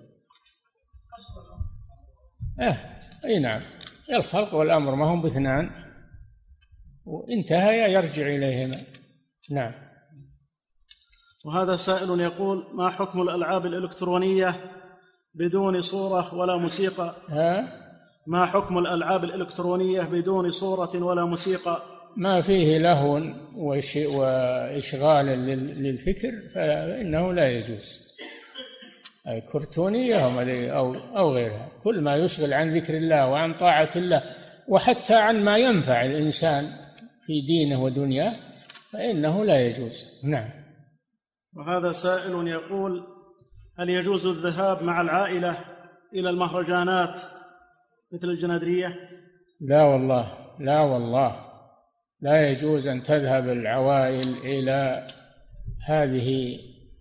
اي نعم. الخلق والأمر ما هم باثنان، وانتهى يرجع إليهما. نعم. وهذا سائل يقول: ما حكم الألعاب الإلكترونية بدون صورة ولا موسيقى؟ ما حكم الألعاب الإلكترونية بدون صورة ولا موسيقى؟ ما فيه لهو وإشغال للفكر فإنه لا يجوز. أي كرتونية أو غيرها، كل ما يشغل عن ذكر الله وعن طاعة الله وحتى عن ما ينفع الإنسان في دينه ودنياه فإنه لا يجوز. نعم. وهذا سائل يقول: هل يجوز الذهاب مع العائلة إلى المهرجانات مثل الجنادرية؟ لا والله لا يجوز أن تذهب العوائل إلى هذه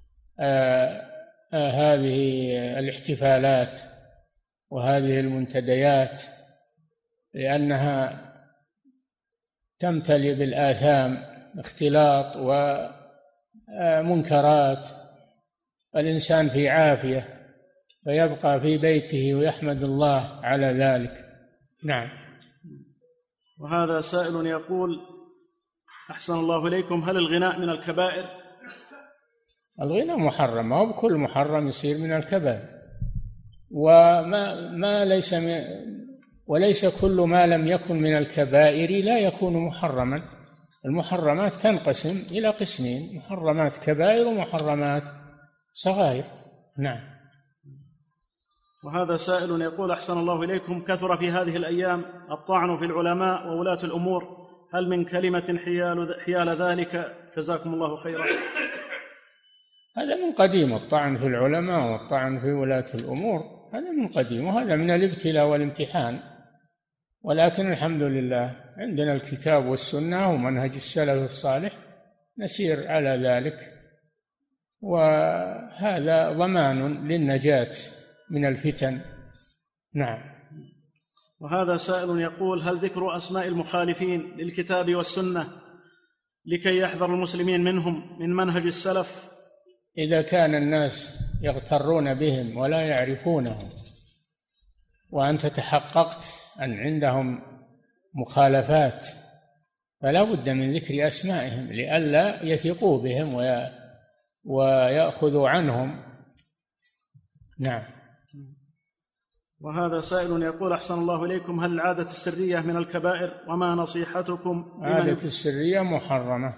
الاحتفالات وهذه المنتديات، لأنها تمتلئ بالآثام، اختلاط ومنكرات. الإنسان في عافية فيبقى في بيته ويحمد الله على ذلك. نعم. وهذا سائل يقول: أحسن الله إليكم، هل الغناء من الكبائر؟ الغناء محرم، ما هو بكل محرم يصير من الكبائر، وليس كل ما لم يكن من الكبائر لا يكون محرما. المحرمات تنقسم إلى قسمين: محرمات كبائر ومحرمات صغائر. نعم. وهذا سائل يقول: أحسن الله إليكم، كثر في هذه الأيام الطعن في العلماء وولاة الأمور، هل من كلمة حيال ذلك؟ جزاكم الله خيرا. هذا من قديم، الطعن في العلماء والطعن في ولاة الأمور هذا من قديم، وهذا من الابتلاء والامتحان. ولكن الحمد لله عندنا الكتاب والسنة ومنهج السلف الصالح نسير على ذلك، وهذا ضمان للنجاة من الفتن. نعم. وهذا سائل يقول: هل ذكر أسماء المخالفين للكتاب والسنة لكي يحذر المسلمين منهم من منهج السلف؟ إذا كان الناس يغترون بهم ولا يعرفونهم وأنت تحققت أن عندهم مخالفات فلا بد من ذكر أسمائهم لئلا يثقوا بهم ويأخذوا عنهم. نعم. وهذا سائل يقول: أحسن الله إليكم، هل العادة السرية من الكبائر؟ وما نصيحتكم؟ عادة السرية محرمة،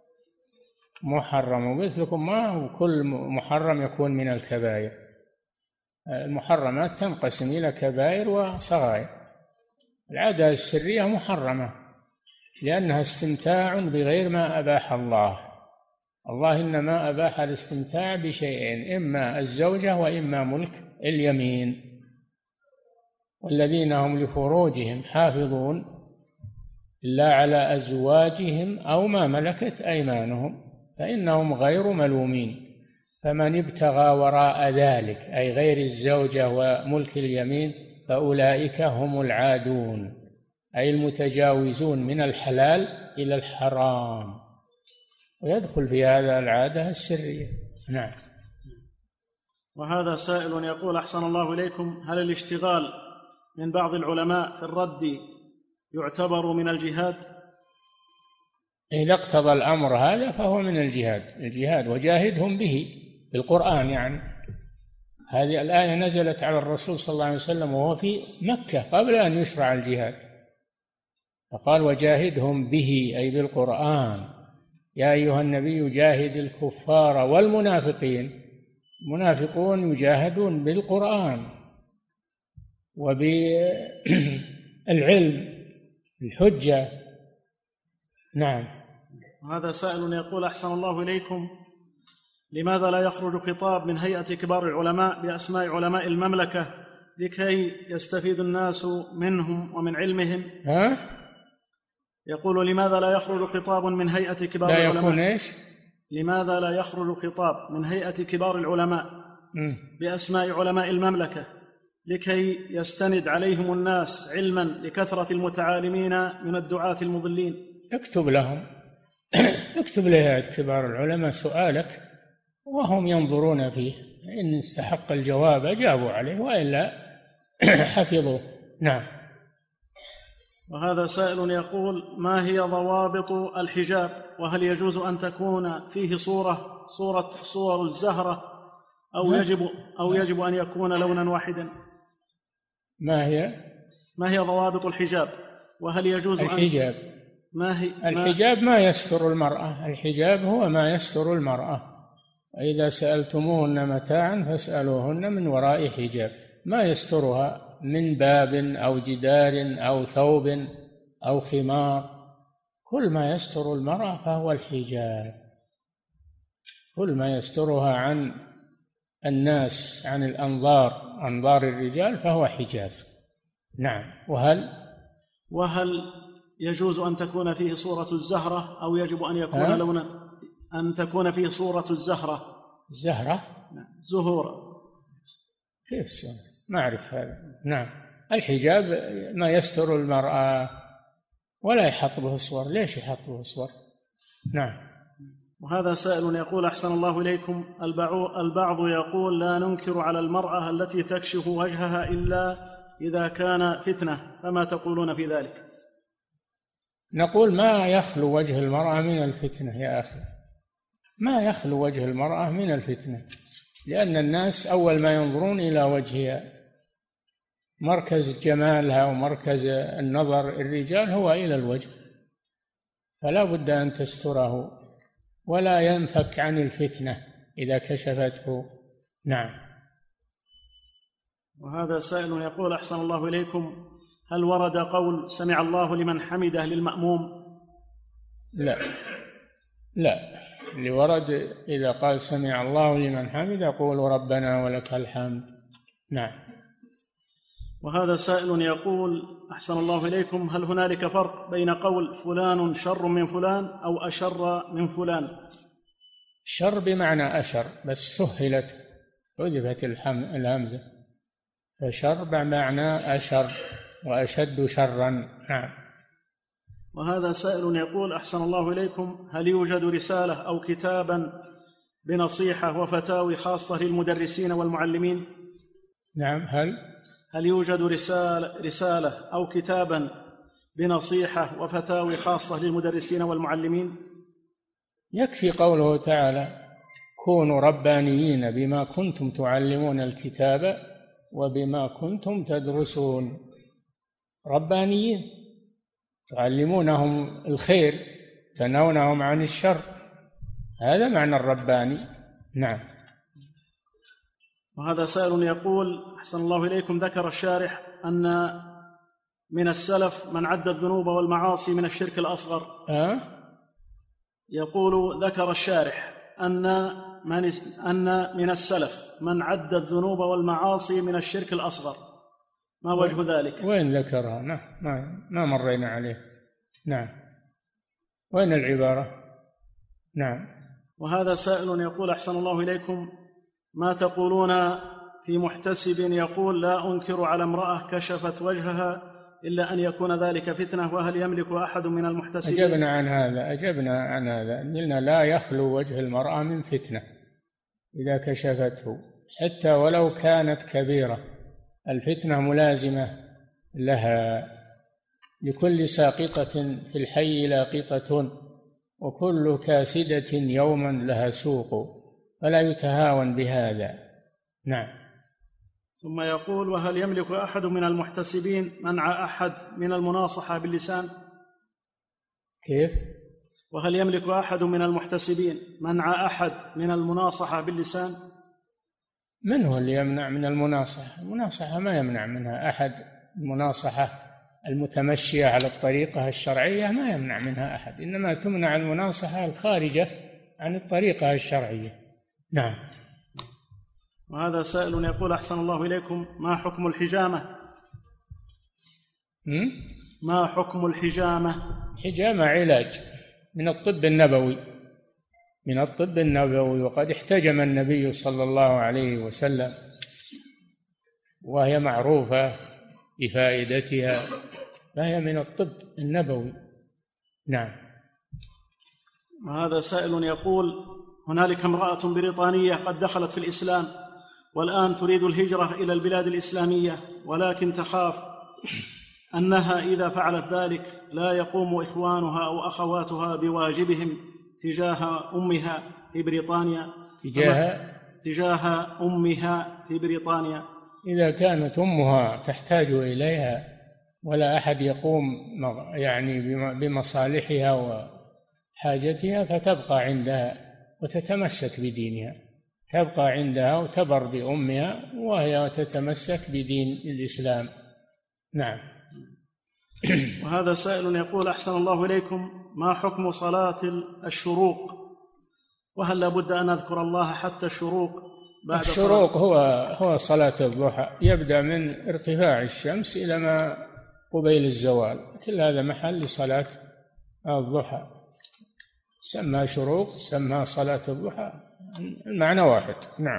وقلت لكم ما هو كل محرم يكون من الكبائر. المحرمات تنقسم إلى كبائر وصغائر. العادة السرية محرمة لأنها استمتاع بغير ما أباح الله. الله إنما أباح الاستمتاع بشيئين: إما الزوجة وإما ملك اليمين. والذين هم لفروجهم حافظون إلا على أزواجهم أو ما ملكت أيمانهم فإنهم غير ملومين. فمن ابتغى وراء ذلك أي غير الزوجة وملك اليمين فأولئك هم العادون، أي المتجاوزون من الحلال إلى الحرام، ويدخل في هذا العادة السرية. نعم. وهذا سائل يقول: أحسن الله إليكم، هل الاشتغال من بعض العلماء في الرد يعتبر من الجهاد؟ إذا اقتضى الأمر هذا فهو من الجهاد وجاهدهم به بالقرآن. يعني هذه الآية نزلت على الرسول صلى الله عليه وسلم وهو في مكة قبل أن يشرع الجهاد، فقال: وجاهدهم به أي بالقرآن. يا أيها النبي جاهد الكفار والمنافقين المنافقون يجاهدون بالقرآن وبالعلم الحجة. نعم. هذا سائل يقول: أحسن الله إليكم، لماذا لا يخرج خطاب من هيئة كبار العلماء بأسماء علماء المملكة لكي يستفيد الناس منهم ومن علمهم؟ يقول: لماذا لا يخرج خطاب من هيئة كبار العلماء؟ لا يكون إيش؟ لماذا لا يخرج خطاب من هيئة كبار العلماء بأسماء علماء المملكة لكي يستند عليهم الناس علما لكثرة المتعالمين من الدعاة المضلين؟ اكتب لهم، اكتب لهيئة كبار العلماء سؤالك وهم ينظرون فيه، إن استحق الجواب أجابوا عليه وإلا حفظوه. نعم. وهذا سائل يقول: ما هي ضوابط الحجاب؟ وهل يجوز أن تكون فيه صور الزهرة أو يجب أن يكون لونا واحدا؟ ما هي ضوابط الحجاب؟ وهل يجوز الحجاب؟ الحجاب ما يستر المرأة، الحجاب هو ما يستر المرأة. وإذا سألتموهن متاعا فاسألوهن من وراء حجاب، ما يسترها من باب أو جدار أو ثوب أو خمار. كل ما يستر المرأة فهو الحجاب، كل ما يسترها عن الناس، عن أنظار الرجال، فهو حجاب. نعم. وهل يجوز أن تكون فيه صورة الزهرة أو يجب أن يكون لونا؟ أن تكون فيه صورة الزهرة. زهورة. كيف ما أعرف هذا. نعم. الحجاب ما يستر المرأة ولا يحط به صور. ليش يحط به صور؟ نعم. وهذا سائل يقول: أحسن الله إليكم، البعض يقول: لا ننكر على المرأة التي تكشف وجهها إلا إذا كان فتنة، فما تقولون في ذلك؟ نقول: ما يخلو وجه المرأة من الفتنة يا أخي، ما يخلو وجه المرأة من الفتنة، لأن الناس أول ما ينظرون إلى وجهها، مركز جمالها ومركز النظر الرجال هو إلى الوجه، فلا بد أن تستره ولا ينفك عن الفتنة إذا كشفته. نعم. وهذا سائل يقول: أحسن الله إليكم، هل ورد قول سمع الله لمن حمده للمأموم؟ لا. اللي ورد إذا قال سمع الله لمن حمده يقول ربنا ولك الحمد. نعم. وهذا سائل يقول: أحسن الله إليكم، هل هنالك فرق بين قول فلان شر من فلان أو أشر من فلان؟ شر بمعنى أشر، بس سهلت حذفت الهمزة، فشر بمعنى أشر وأشد شرا. نعم. وهذا سائل يقول: أحسن الله إليكم، هل يوجد رسالة أو كتابا بنصيحة وفتاوي خاصة للمدرسين والمعلمين؟ نعم. هل يوجد رسالة أو كتابا بنصيحة وفتاوي خاصة للمدرسين والمعلمين؟ يكفي قوله تعالى: كونوا ربانيين بما كنتم تعلمون الكتاب وبما كنتم تدرسون. ربانيين تعلمونهم الخير، تنهونهم عن الشر، هذا معنى الرباني. نعم. وهذا سائل يقول: أحسن الله إليكم، ذكر الشارح أن من السلف من عد الذنوب والمعاصي من الشرك الأصغر. يقول: ذكر الشارح أن من السلف من عد الذنوب والمعاصي من الشرك الأصغر، ما وجه ذلك؟ وين ذكرها؟ ما مرينا عليه. نعم. وين العبارة؟ نعم. وهذا سائل يقول: أحسن الله إليكم، ما تقولون في محتسب يقول: لا أنكر على امرأة كشفت وجهها إلا أن يكون ذلك فتنة، وهل يملك أحد من المحتسبين؟ أجبنا عن هذا قلنا: لا يخلو وجه المرأة من فتنة إذا كشفته، حتى ولو كانت كبيرة، الفتنة ملازمة لها. لكل ساقطة في الحي لاقطة، وكل كاسدة يوما لها سوق، فلا يتهاون بهذا. نعم. ثم يقول: وهل يملك أحد من المحتسبين منع أحد من المناصحة باللسان؟ كيف؟ وهل يملك أحد من المحتسبين منع أحد من المناصحة باللسان؟ من هو اللي يمنع من المناصحة؟ المناصحة ما يمنع منها أحد، المناصحة المتمشية على الطريقة الشرعية ما يمنع منها أحد، إنما تمنع المناصحة الخارجة عن الطريقة الشرعية. نعم. وهذا سائل يقول: أحسن الله إليكم، ما حكم الحجامة؟ ما حكم الحجامة؟ الحجامة علاج من الطب النبوي، من الطب النبوي، وقد احتجم النبي صلى الله عليه وسلم، وهي معروفة بفائدتها، فهي من الطب النبوي. نعم. وهذا سائل يقول: هنالك امرأة بريطانية قد دخلت في الإسلام والآن تريد الهجرة إلى البلاد الإسلامية، ولكن تخاف أنها إذا فعلت ذلك لا يقوم إخوانها أو أخواتها بواجبهم تجاه أمها في بريطانيا. تجاه أمها في بريطانيا. إذا كانت أمها تحتاج إليها ولا أحد يقوم يعني بمصالحها وحاجتها، فتبقى عندها وتتمسك بدينها، تبقى عندها وتبر بأمها وهي تتمسك بدين الإسلام. نعم. وهذا سائل يقول: أحسن الله إليكم، ما حكم صلاة الشروق؟ وهل لابد أن أذكر الله حتى الشروق بعد الشروق؟ هو صلاة الضحى، يبدأ من ارتفاع الشمس إلى ما قبيل الزوال، كل هذا محل لصلاة الضحى، سمى شروق سمى صلاة الضحى، المعنى واحد. نعم.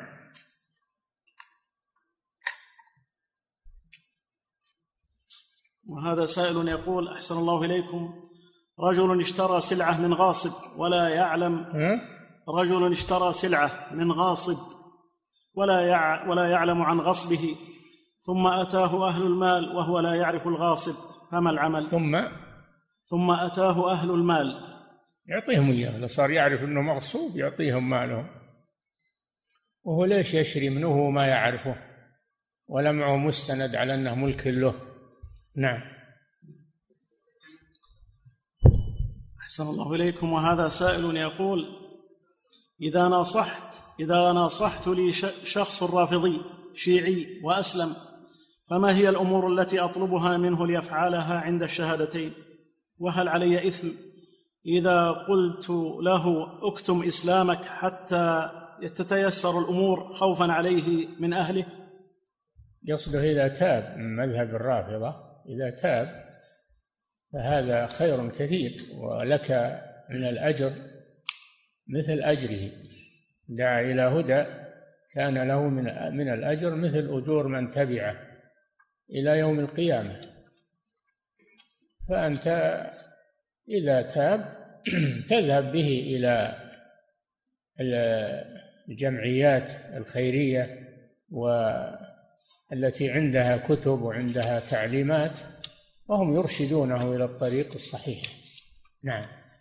وهذا سائل يقول: أحسن الله إليكم، رجل اشترى سلعة من غاصب ولا يعلم رجل اشترى سلعة من غاصب ولا يعلم عن غصبه، ثم أتاه أهل المال وهو لا يعرف الغاصب، فما العمل؟ ثم أتاه أهل المال، يعطيهم إياه، لو صار يعرف أنه مغصوب يعطيهم مالهم، وهو ليش يشري منه وهو ما يعرفه ولا معه مستند على أنه ملك له؟ نعم. أحسن الله إليكم. وهذا سائل يقول: إذا ناصحت لي شخص رافضي شيعي وأسلم، فما هي الأمور التي أطلبها منه ليفعلها عند الشهادتين؟ وهل علي إثم إذا قلت له اكتم إسلامك حتى تتيسر الأمور خوفا عليه من أهله؟ يقصده إذا تاب من مذهب الرافضة، إذا تاب فهذا خير كثير، ولك من الأجر مثل أجره، دعا إلى هدى كان له من الأجر مثل أجور من تبعه إلى يوم القيامة. فأنت إذا تاب تذهب به إلى الجمعيات الخيرية والتي عندها كتب وعندها تعليمات، وهم يرشدونه إلى الطريق الصحيح. نعم.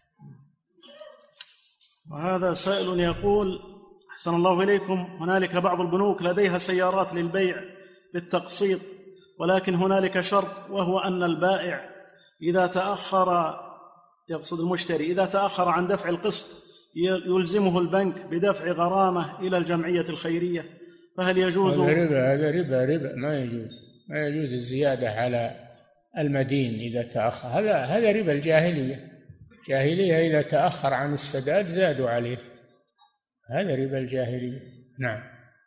وهذا سائل يقول: أحسن الله إليكم، هنالك بعض البنوك لديها سيارات للبيع بالتقسيط، ولكن هنالك شرط، وهو أن البائع إذا تأخر، يقصد المشتري، إذا تأخر عن دفع القسط يلزمه البنك بدفع غرامة إلى الجمعية الخيرية، فهل يجوز؟ هذا ربا، ما يجوز الزيادة على المدين إذا تأخر، هذا ربا الجاهلية. إذا تأخر عن السداد زادوا عليه، هذا ربا الجاهلية. نعم.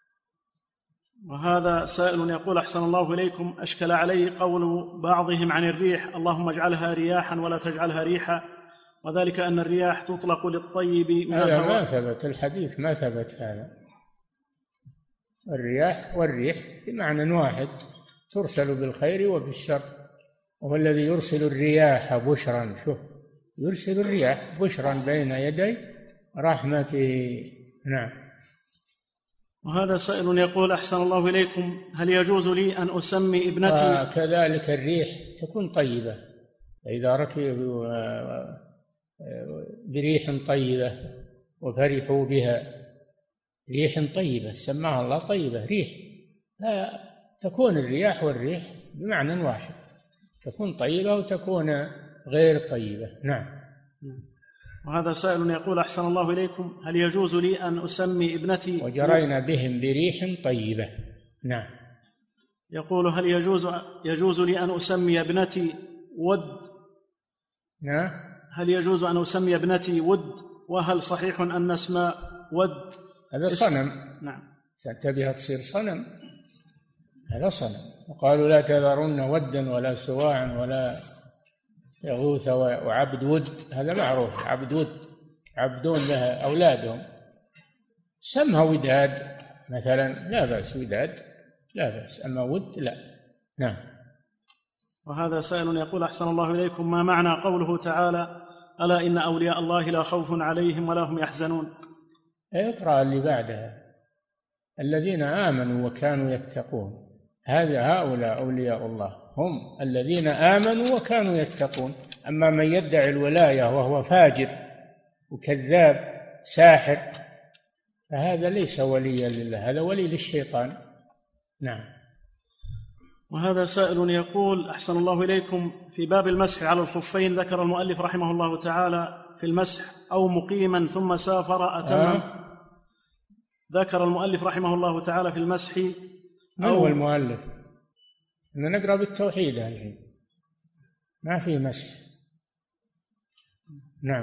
وهذا سائل يقول: أحسن الله إليكم، أشكل علي قول بعضهم عن الريح: اللهم اجعلها رياحا ولا تجعلها ريحا، وذلك أن الرياح تطلق للطيب من هذا ما ثبت، الحديث ما ثبت هذا. الرياح والريح بمعنى واحد، ترسل بالخير وبالشر، وهو الذي يرسل الرياح بشرا، شوف، يرسل الرياح بشرا بين يدي رحمته. نعم. وهذا سائل يقول: أحسن الله إليكم، هل يجوز لي أن أسمي ابنتي؟ وكذلك الريح تكون طيبة، إذا ركبوا بريح طيبة وفرحوا بها، ريح طيبة سماها الله طيبة ريح، لا تكون الرياح والريح بمعنى واحد، تكون طيبة وتكون غير طيبة. نعم. وهذا سائل يقول: أحسن الله إليكم، هل يجوز لي أن أسمي ابنتي؟ وجرينا بهم بريح طيبة. نعم. يقول: هل يجوز لي أن أسمي ابنتي ود؟ نعم. هل يجوز أن أسمي ابنتي ود؟ وهل صحيح أن اسم ود هذا صنم؟ نعم. تبيها تصير صنم؟ هذا صنم. وقالوا: لا تذرن ودا ولا سواعا ولا يغوث وعبد ود. هذا معروف، عبد ود، عبدون لها أولادهم، سمها وداد مثلا، لا بأس، وداد لا بأس، أما ود لا. نعم. وهذا سائل يقول: أحسن الله إليكم، ما معنى قوله تعالى: ألا إن أولياء الله لا خوف عليهم ولا هم يحزنون؟ اقرأ اللي بعدها: الذين آمنوا وكانوا يتقون. هؤلاء أولياء الله، هم الذين آمنوا وكانوا يتقون. أما من يدعي الولاية وهو فاجر وكذاب ساحر فهذا ليس وليا لله، هذا ولي للشيطان. نعم. وهذا سائل يقول: أحسن الله إليكم، في باب المسح على الخفين ذكر المؤلف رحمه الله تعالى في المسح أو مقيما ثم سافر أتم. ذكر المؤلف رحمه الله تعالى في المسح. من هو المؤلف؟ نقرأ بالتوحيد الحين، ما في مسح. نعم.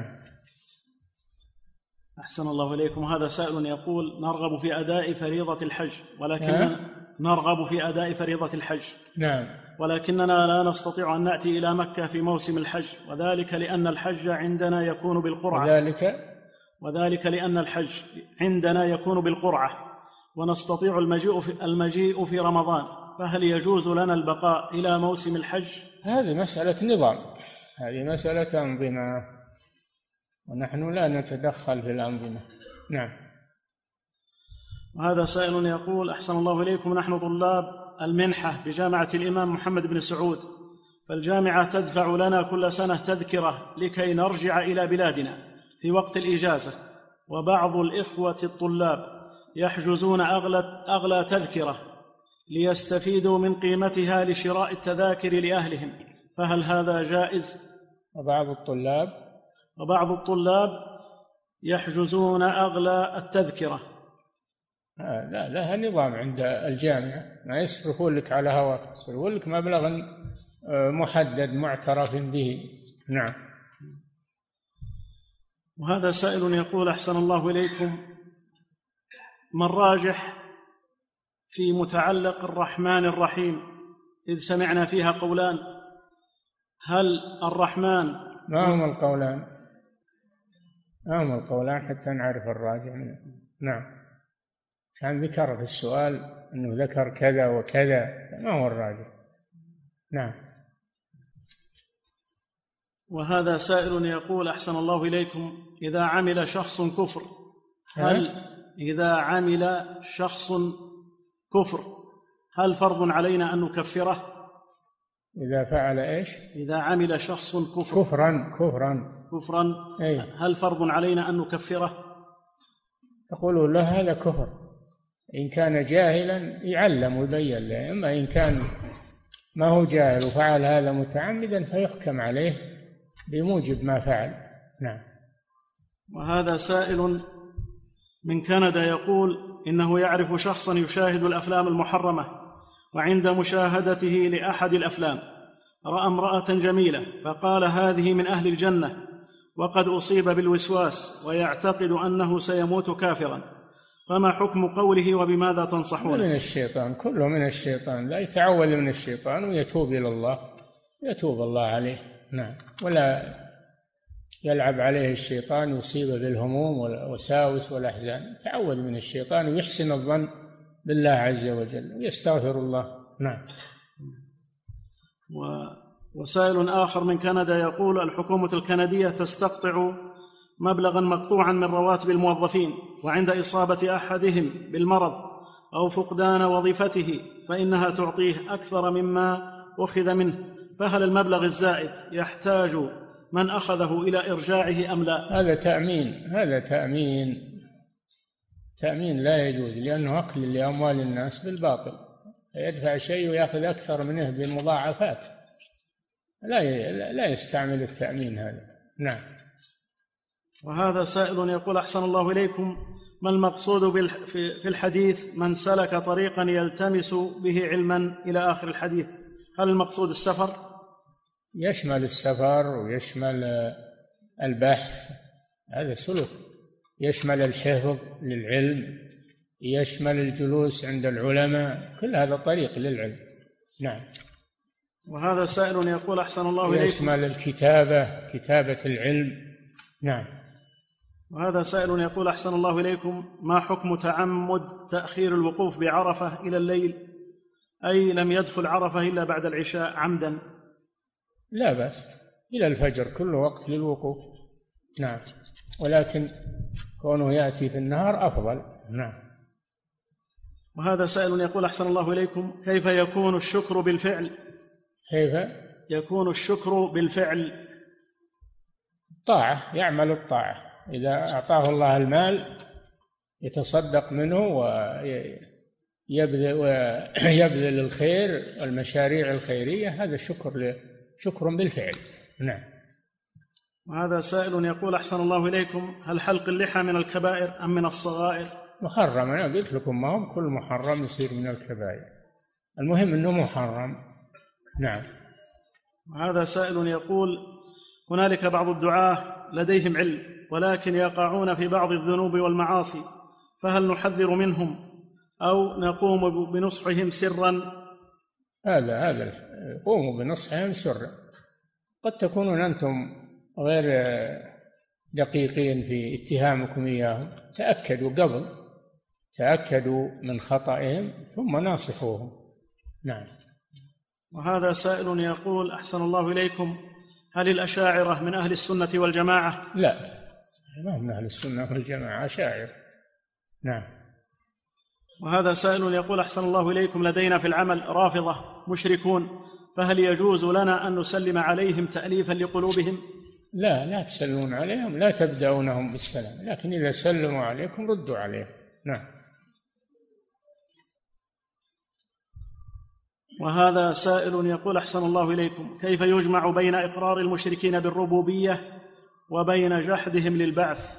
أحسن الله إليكم. هذا سائل يقول: نرغب في أداء فريضة الحج، ولكننا نرغب في أداء فريضة الحج. نعم. ولكننا لا نستطيع أن نأتي إلى مكة في موسم الحج، وذلك لأن الحج عندنا يكون بالقرعة. وذلك لأن الحج عندنا يكون بالقرعة، ونستطيع المجيء في رمضان، فهل يجوز لنا البقاء إلى موسم الحج؟ هذه مسألة نظام، هذه مسألة أنظمة، ونحن لا نتدخل في الأنظمة. نعم. وهذا سائل يقول: أحسن الله إليكم، نحن طلاب المنحة بجامعة الإمام محمد بن سعود، فالجامعة تدفع لنا كل سنة تذكرة لكي نرجع إلى بلادنا في وقت الإجازة، وبعض الإخوة الطلاب يحجزون أغلى تذكرة ليستفيدوا من قيمتها لشراء التذاكر لأهلهم، فهل هذا جائز؟ وبعض الطلاب يحجزون أغلى التذكرة. لا، لها نظام عند الجامعة، ما يصرفون لك على هواك، يصرفون لك مبلغ محدد معترف به. نعم. وهذا سائل يقول: أحسن الله إليكم، ما الراجح في متعلق الرحمن الرحيم، إذ سمعنا فيها قولان، هل الرحمن؟ ما هم القولان حتى نعرف الراجح منه. نعم. كان ذكر في السؤال أنه ذكر كذا وكذا، ما هو الراجح. نعم. وهذا سائل يقول: أحسن الله إليكم، إذا عمل شخص كفر، هل فرض علينا أن نكفره؟ إذا فعل إيش؟ إذا عمل شخص كفرا هل فرض علينا أن نكفره؟ تقولوا له هذا كفر، إن كان جاهلا يعلم ويبين له، أما إن كان ما هو جاهل وفعل هذا متعمدا فيحكم عليه بموجب ما فعل. نعم. وهذا سائل من كندا يقول: إنه يعرف شخصا يشاهد الأفلام المحرمة، وعند مشاهدته لأحد الأفلام رأى امرأة جميلة فقال: هذه من أهل الجنة، وقد أصيب بالوسواس ويعتقد أنه سيموت كافرا، فما حكم قوله وبماذا تنصحون؟ من الشيطان، كله من الشيطان، لا يتعول من الشيطان ويتوب إلى الله، يتوب الله عليه. نعم. ولا يلعب عليه الشيطان يصيب بالهموم والوساوس والأحزان، يتعوذ من الشيطان ويحسن الظن بالله عز وجل ويستغفر الله. نعم. وسائل آخر من كندا يقول: الحكومة الكندية تستقطع مبلغا مقطوعا من رواتب الموظفين، وعند إصابة أحدهم بالمرض أو فقدان وظيفته فإنها تعطيه أكثر مما أخذ منه، فهل المبلغ الزائد يحتاج من أخذه إلى إرجاعه أم لا؟ هذا تأمين لا يجوز، لأنه أكل لأموال الناس بالباطل، يدفع شيء ويأخذ أكثر منه بمضاعفات، لا يستعمل التأمين هذا. نعم. وهذا سائل يقول: أحسن الله إليكم، ما المقصود في الحديث من سلك طريقا يلتمس به علما إلى آخر الحديث؟ هل المقصود السفر؟ يشمل السفر ويشمل البحث، هذا سلوك، يشمل الحفظ للعلم، يشمل الجلوس عند العلماء، كل هذا طريق للعلم. نعم. وهذا سائل يقول: أحسن الله إليكم، يشمل الكتابة، كتابة العلم. نعم. وهذا سائل يقول: أحسن الله إليكم، ما حكم تعمد تأخير الوقوف بعرفة إلى الليل، أي لم يدخل عرفة إلا بعد العشاء عمدا؟ لا بأس، إلى الفجر كل وقت للوقوف. نعم، ولكن كونه يأتي في النهار أفضل. نعم. وهذا سائل يقول: أحسن الله إليكم، كيف يكون الشكر بالفعل؟ كيف يكون الشكر بالفعل؟ طاعة، يعمل الطاعة، إذا أعطاه الله المال يتصدق منه ويبذل الخير والمشاريع الخيرية، هذا شكر بالفعل. نعم. وهذا سائل يقول: أحسن الله إليكم، هل حلق اللحى من الكبائر أم من الصغائر؟ محرم، أنا قلت لكم ما هو كل محرم يصير من الكبائر، المهم أنه محرم. نعم. وهذا سائل يقول: هنالك بعض الدعاة لديهم علم ولكن يقعون في بعض الذنوب والمعاصي، فهل نحذر منهم أو نقوم بنصحهم سرا؟ هذا قوموا بنصحهم سرا. قد تكونون أنتم غير دقيقين في اتهامكم إياهم، تأكدوا من خطئهم ثم ناصحوهم. نعم. وهذا سائل يقول: أحسن الله إليكم، هل الأشاعرة من أهل السنة والجماعة؟ لا، ما من أهل السنة والجماعة، أشاعر. نعم. وهذا سائل يقول: أحسن الله إليكم، لدينا في العمل رافضة مشركون، فهل يجوز لنا أن نسلم عليهم تأليفا لقلوبهم؟ لا تسلمون عليهم، لا تبدأونهم بالسلام، لكن إذا سلموا عليكم ردوا عليهم. نعم. وهذا سائل يقول: أحسن الله إليكم، كيف يجمع بين إقرار المشركين بالربوبية وبين جحدهم للبعث؟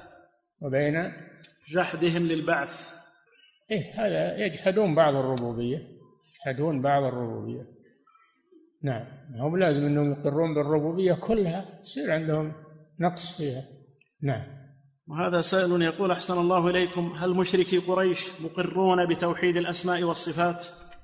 هذا يجحدون بعض الربوبية. نعم، هم لازم أنهم يقرون بالربوبية كلها، يصير عندهم نقص فيها. نعم. وهذا سائل يقول: أحسن الله إليكم، هل مشركي قريش مقرون بتوحيد الأسماء والصفات؟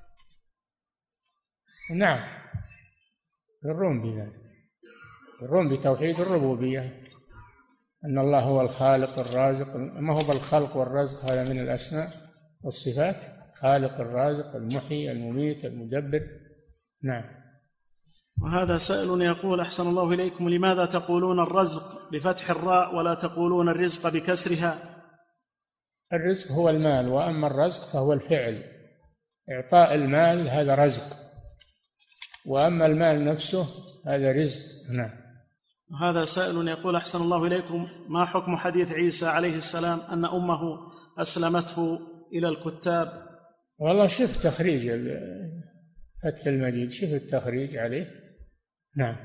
نعم، يقرون بذلك، يقرون بتوحيد الربوبية، أن الله هو الخالق الرازق، ما هو بالخلق والرزق، هذا من الأسماء والصفات، خالق الرازق المحيي المميت المدبر. نعم. وهذا سائل يقول: أحسن الله إليكم، لماذا تقولون الرزق بفتح الراء ولا تقولون الرزق بكسرها؟ الرزق هو المال، وأما الرزق فهو الفعل، إعطاء المال هذا رزق، وأما المال نفسه هذا رزق. نعم. وهذا سائل يقول: أحسن الله إليكم، ما حكم حديث عيسى عليه السلام أن أمه أسلمته إلى الكتاب؟ والله شوف تخريج فتح المجيد، شوف التخريج عليه. نعم.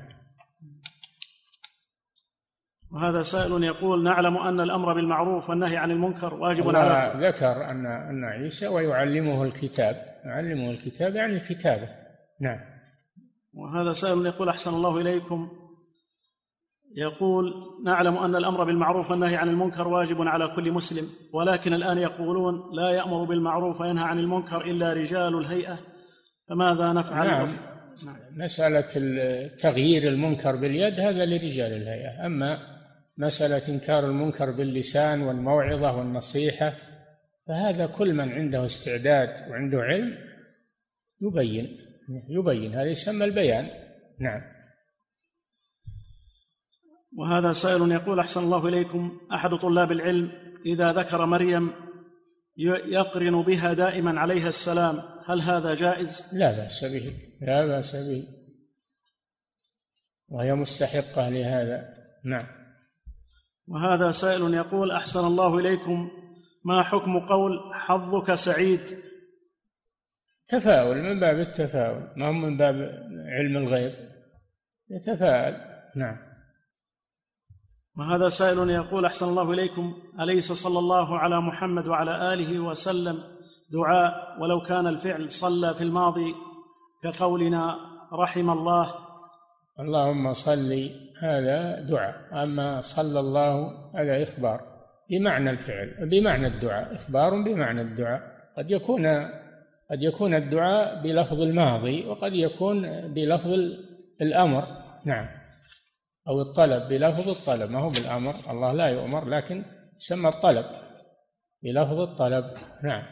وهذا سائل يقول: نعلم أن الأمر بالمعروف والنهي عن المنكر واجب على، ذكر أن عيسى ويعلمه الكتاب، يعلمه الكتاب يعني الكتابة. نعم. وهذا سائل يقول: أحسن الله إليكم، يقول: نعلم أن الأمر بالمعروف والنهي عن المنكر واجب على كل مسلم، ولكن الآن يقولون لا يأمر بالمعروف وينهى عن المنكر إلا رجال الهيئة، فماذا نفعل؟ نعم. مسألة تغيير المنكر باليد هذا لرجال الهيئة، أما مسألة إنكار المنكر باللسان والموعظة والنصيحة فهذا كل من عنده استعداد وعنده علم يبين، هذا يسمى البيان. نعم. وهذا سائل يقول: أحسن الله إليكم، أحد طلاب العلم إذا ذكر مريم يقرن بها دائما عليها السلام، هل هذا جائز؟ لا بأس به، وهي مستحقة لهذا. نعم. وهذا سائل يقول: أحسن الله إليكم، ما حكم قول حظك سعيد؟ تفاؤل، من باب التفاؤل، ما هو من باب علم الغيب، يتفاءل. نعم. وهذا سائل يقول: أحسن الله إليكم، أليس صلى الله على محمد وعلى آله وسلم دعاء ولو كان الفعل صلى في الماضي كقولنا رحم الله؟ اللهم صل هذا دعاء، أما صلى الله هذا إخبار بمعنى الفعل، بمعنى الدعاء، إخبار بمعنى الدعاء. قد يكون الدعاء بلفظ الماضي، وقد يكون بلفظ الأمر، نعم، أو الطلب بلفظ الطلب، ما هو بالأمر، الله لا يؤمر، لكن يسمى الطلب بلفظ الطلب، نعم.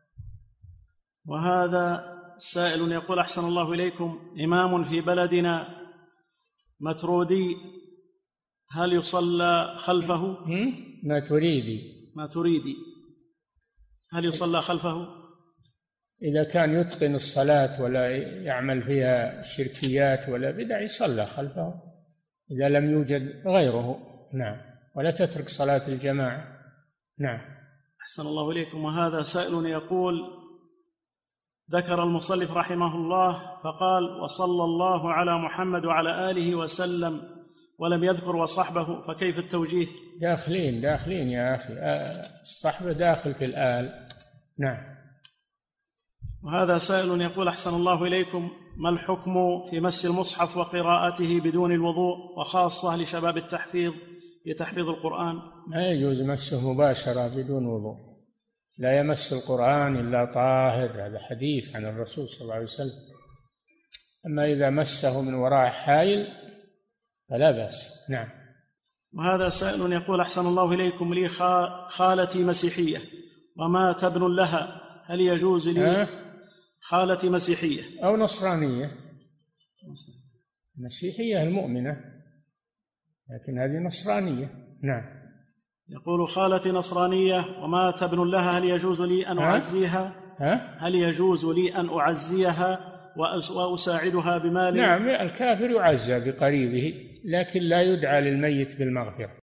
وهذا سائل يقول: أحسن الله إليكم، إمام في بلدنا مترودي، هل يصلى خلفه؟ ماتريدي، هل يصلى خلفه؟ إذا كان يتقن الصلاة ولا يعمل فيها شركيات ولا بدع يصلى خلفه إذا لم يوجد غيره، نعم، ولا تترك صلاة الجماعة، نعم. أحسن الله إليكم. وهذا سائل يقول: ذكر المصنف رحمه الله فقال: وصلى الله على محمد وعلى آله وسلم، ولم يذكر وصحبه، فكيف التوجيه؟ داخلين يا أخي، الصحبة داخل في الآل، نعم. وهذا سائل يقول: أحسن الله إليكم، ما الحكم في مس المصحف وقراءته بدون الوضوء، وخاصة لشباب التحفيظ لتحفيظ القرآن؟ ما يجوز مسه مباشرة بدون وضوء، لا يمس القرآن إلا طاهر، هذا حديث عن الرسول صلى الله عليه وسلم. أما إذا مسه من وراء حائل فلا بأس، نعم. وهذا سائل يقول: أحسن الله إليكم، لي خالتي مسيحية ومات ابن لها، هل يجوز لي؟ خالتي مسيحية أو نصرانية، مسيحية المؤمنة، لكن هذه نصرانية، نعم. يقول: خالتي نصرانية ومات ابن لها، هل يجوز لي أن أعزيها؟ هل يجوز لي أن أعزيها وأساعدها بمال؟ نعم، الكافر يعزى بقريبه، لكن لا يدعى للميت بالمغفرة.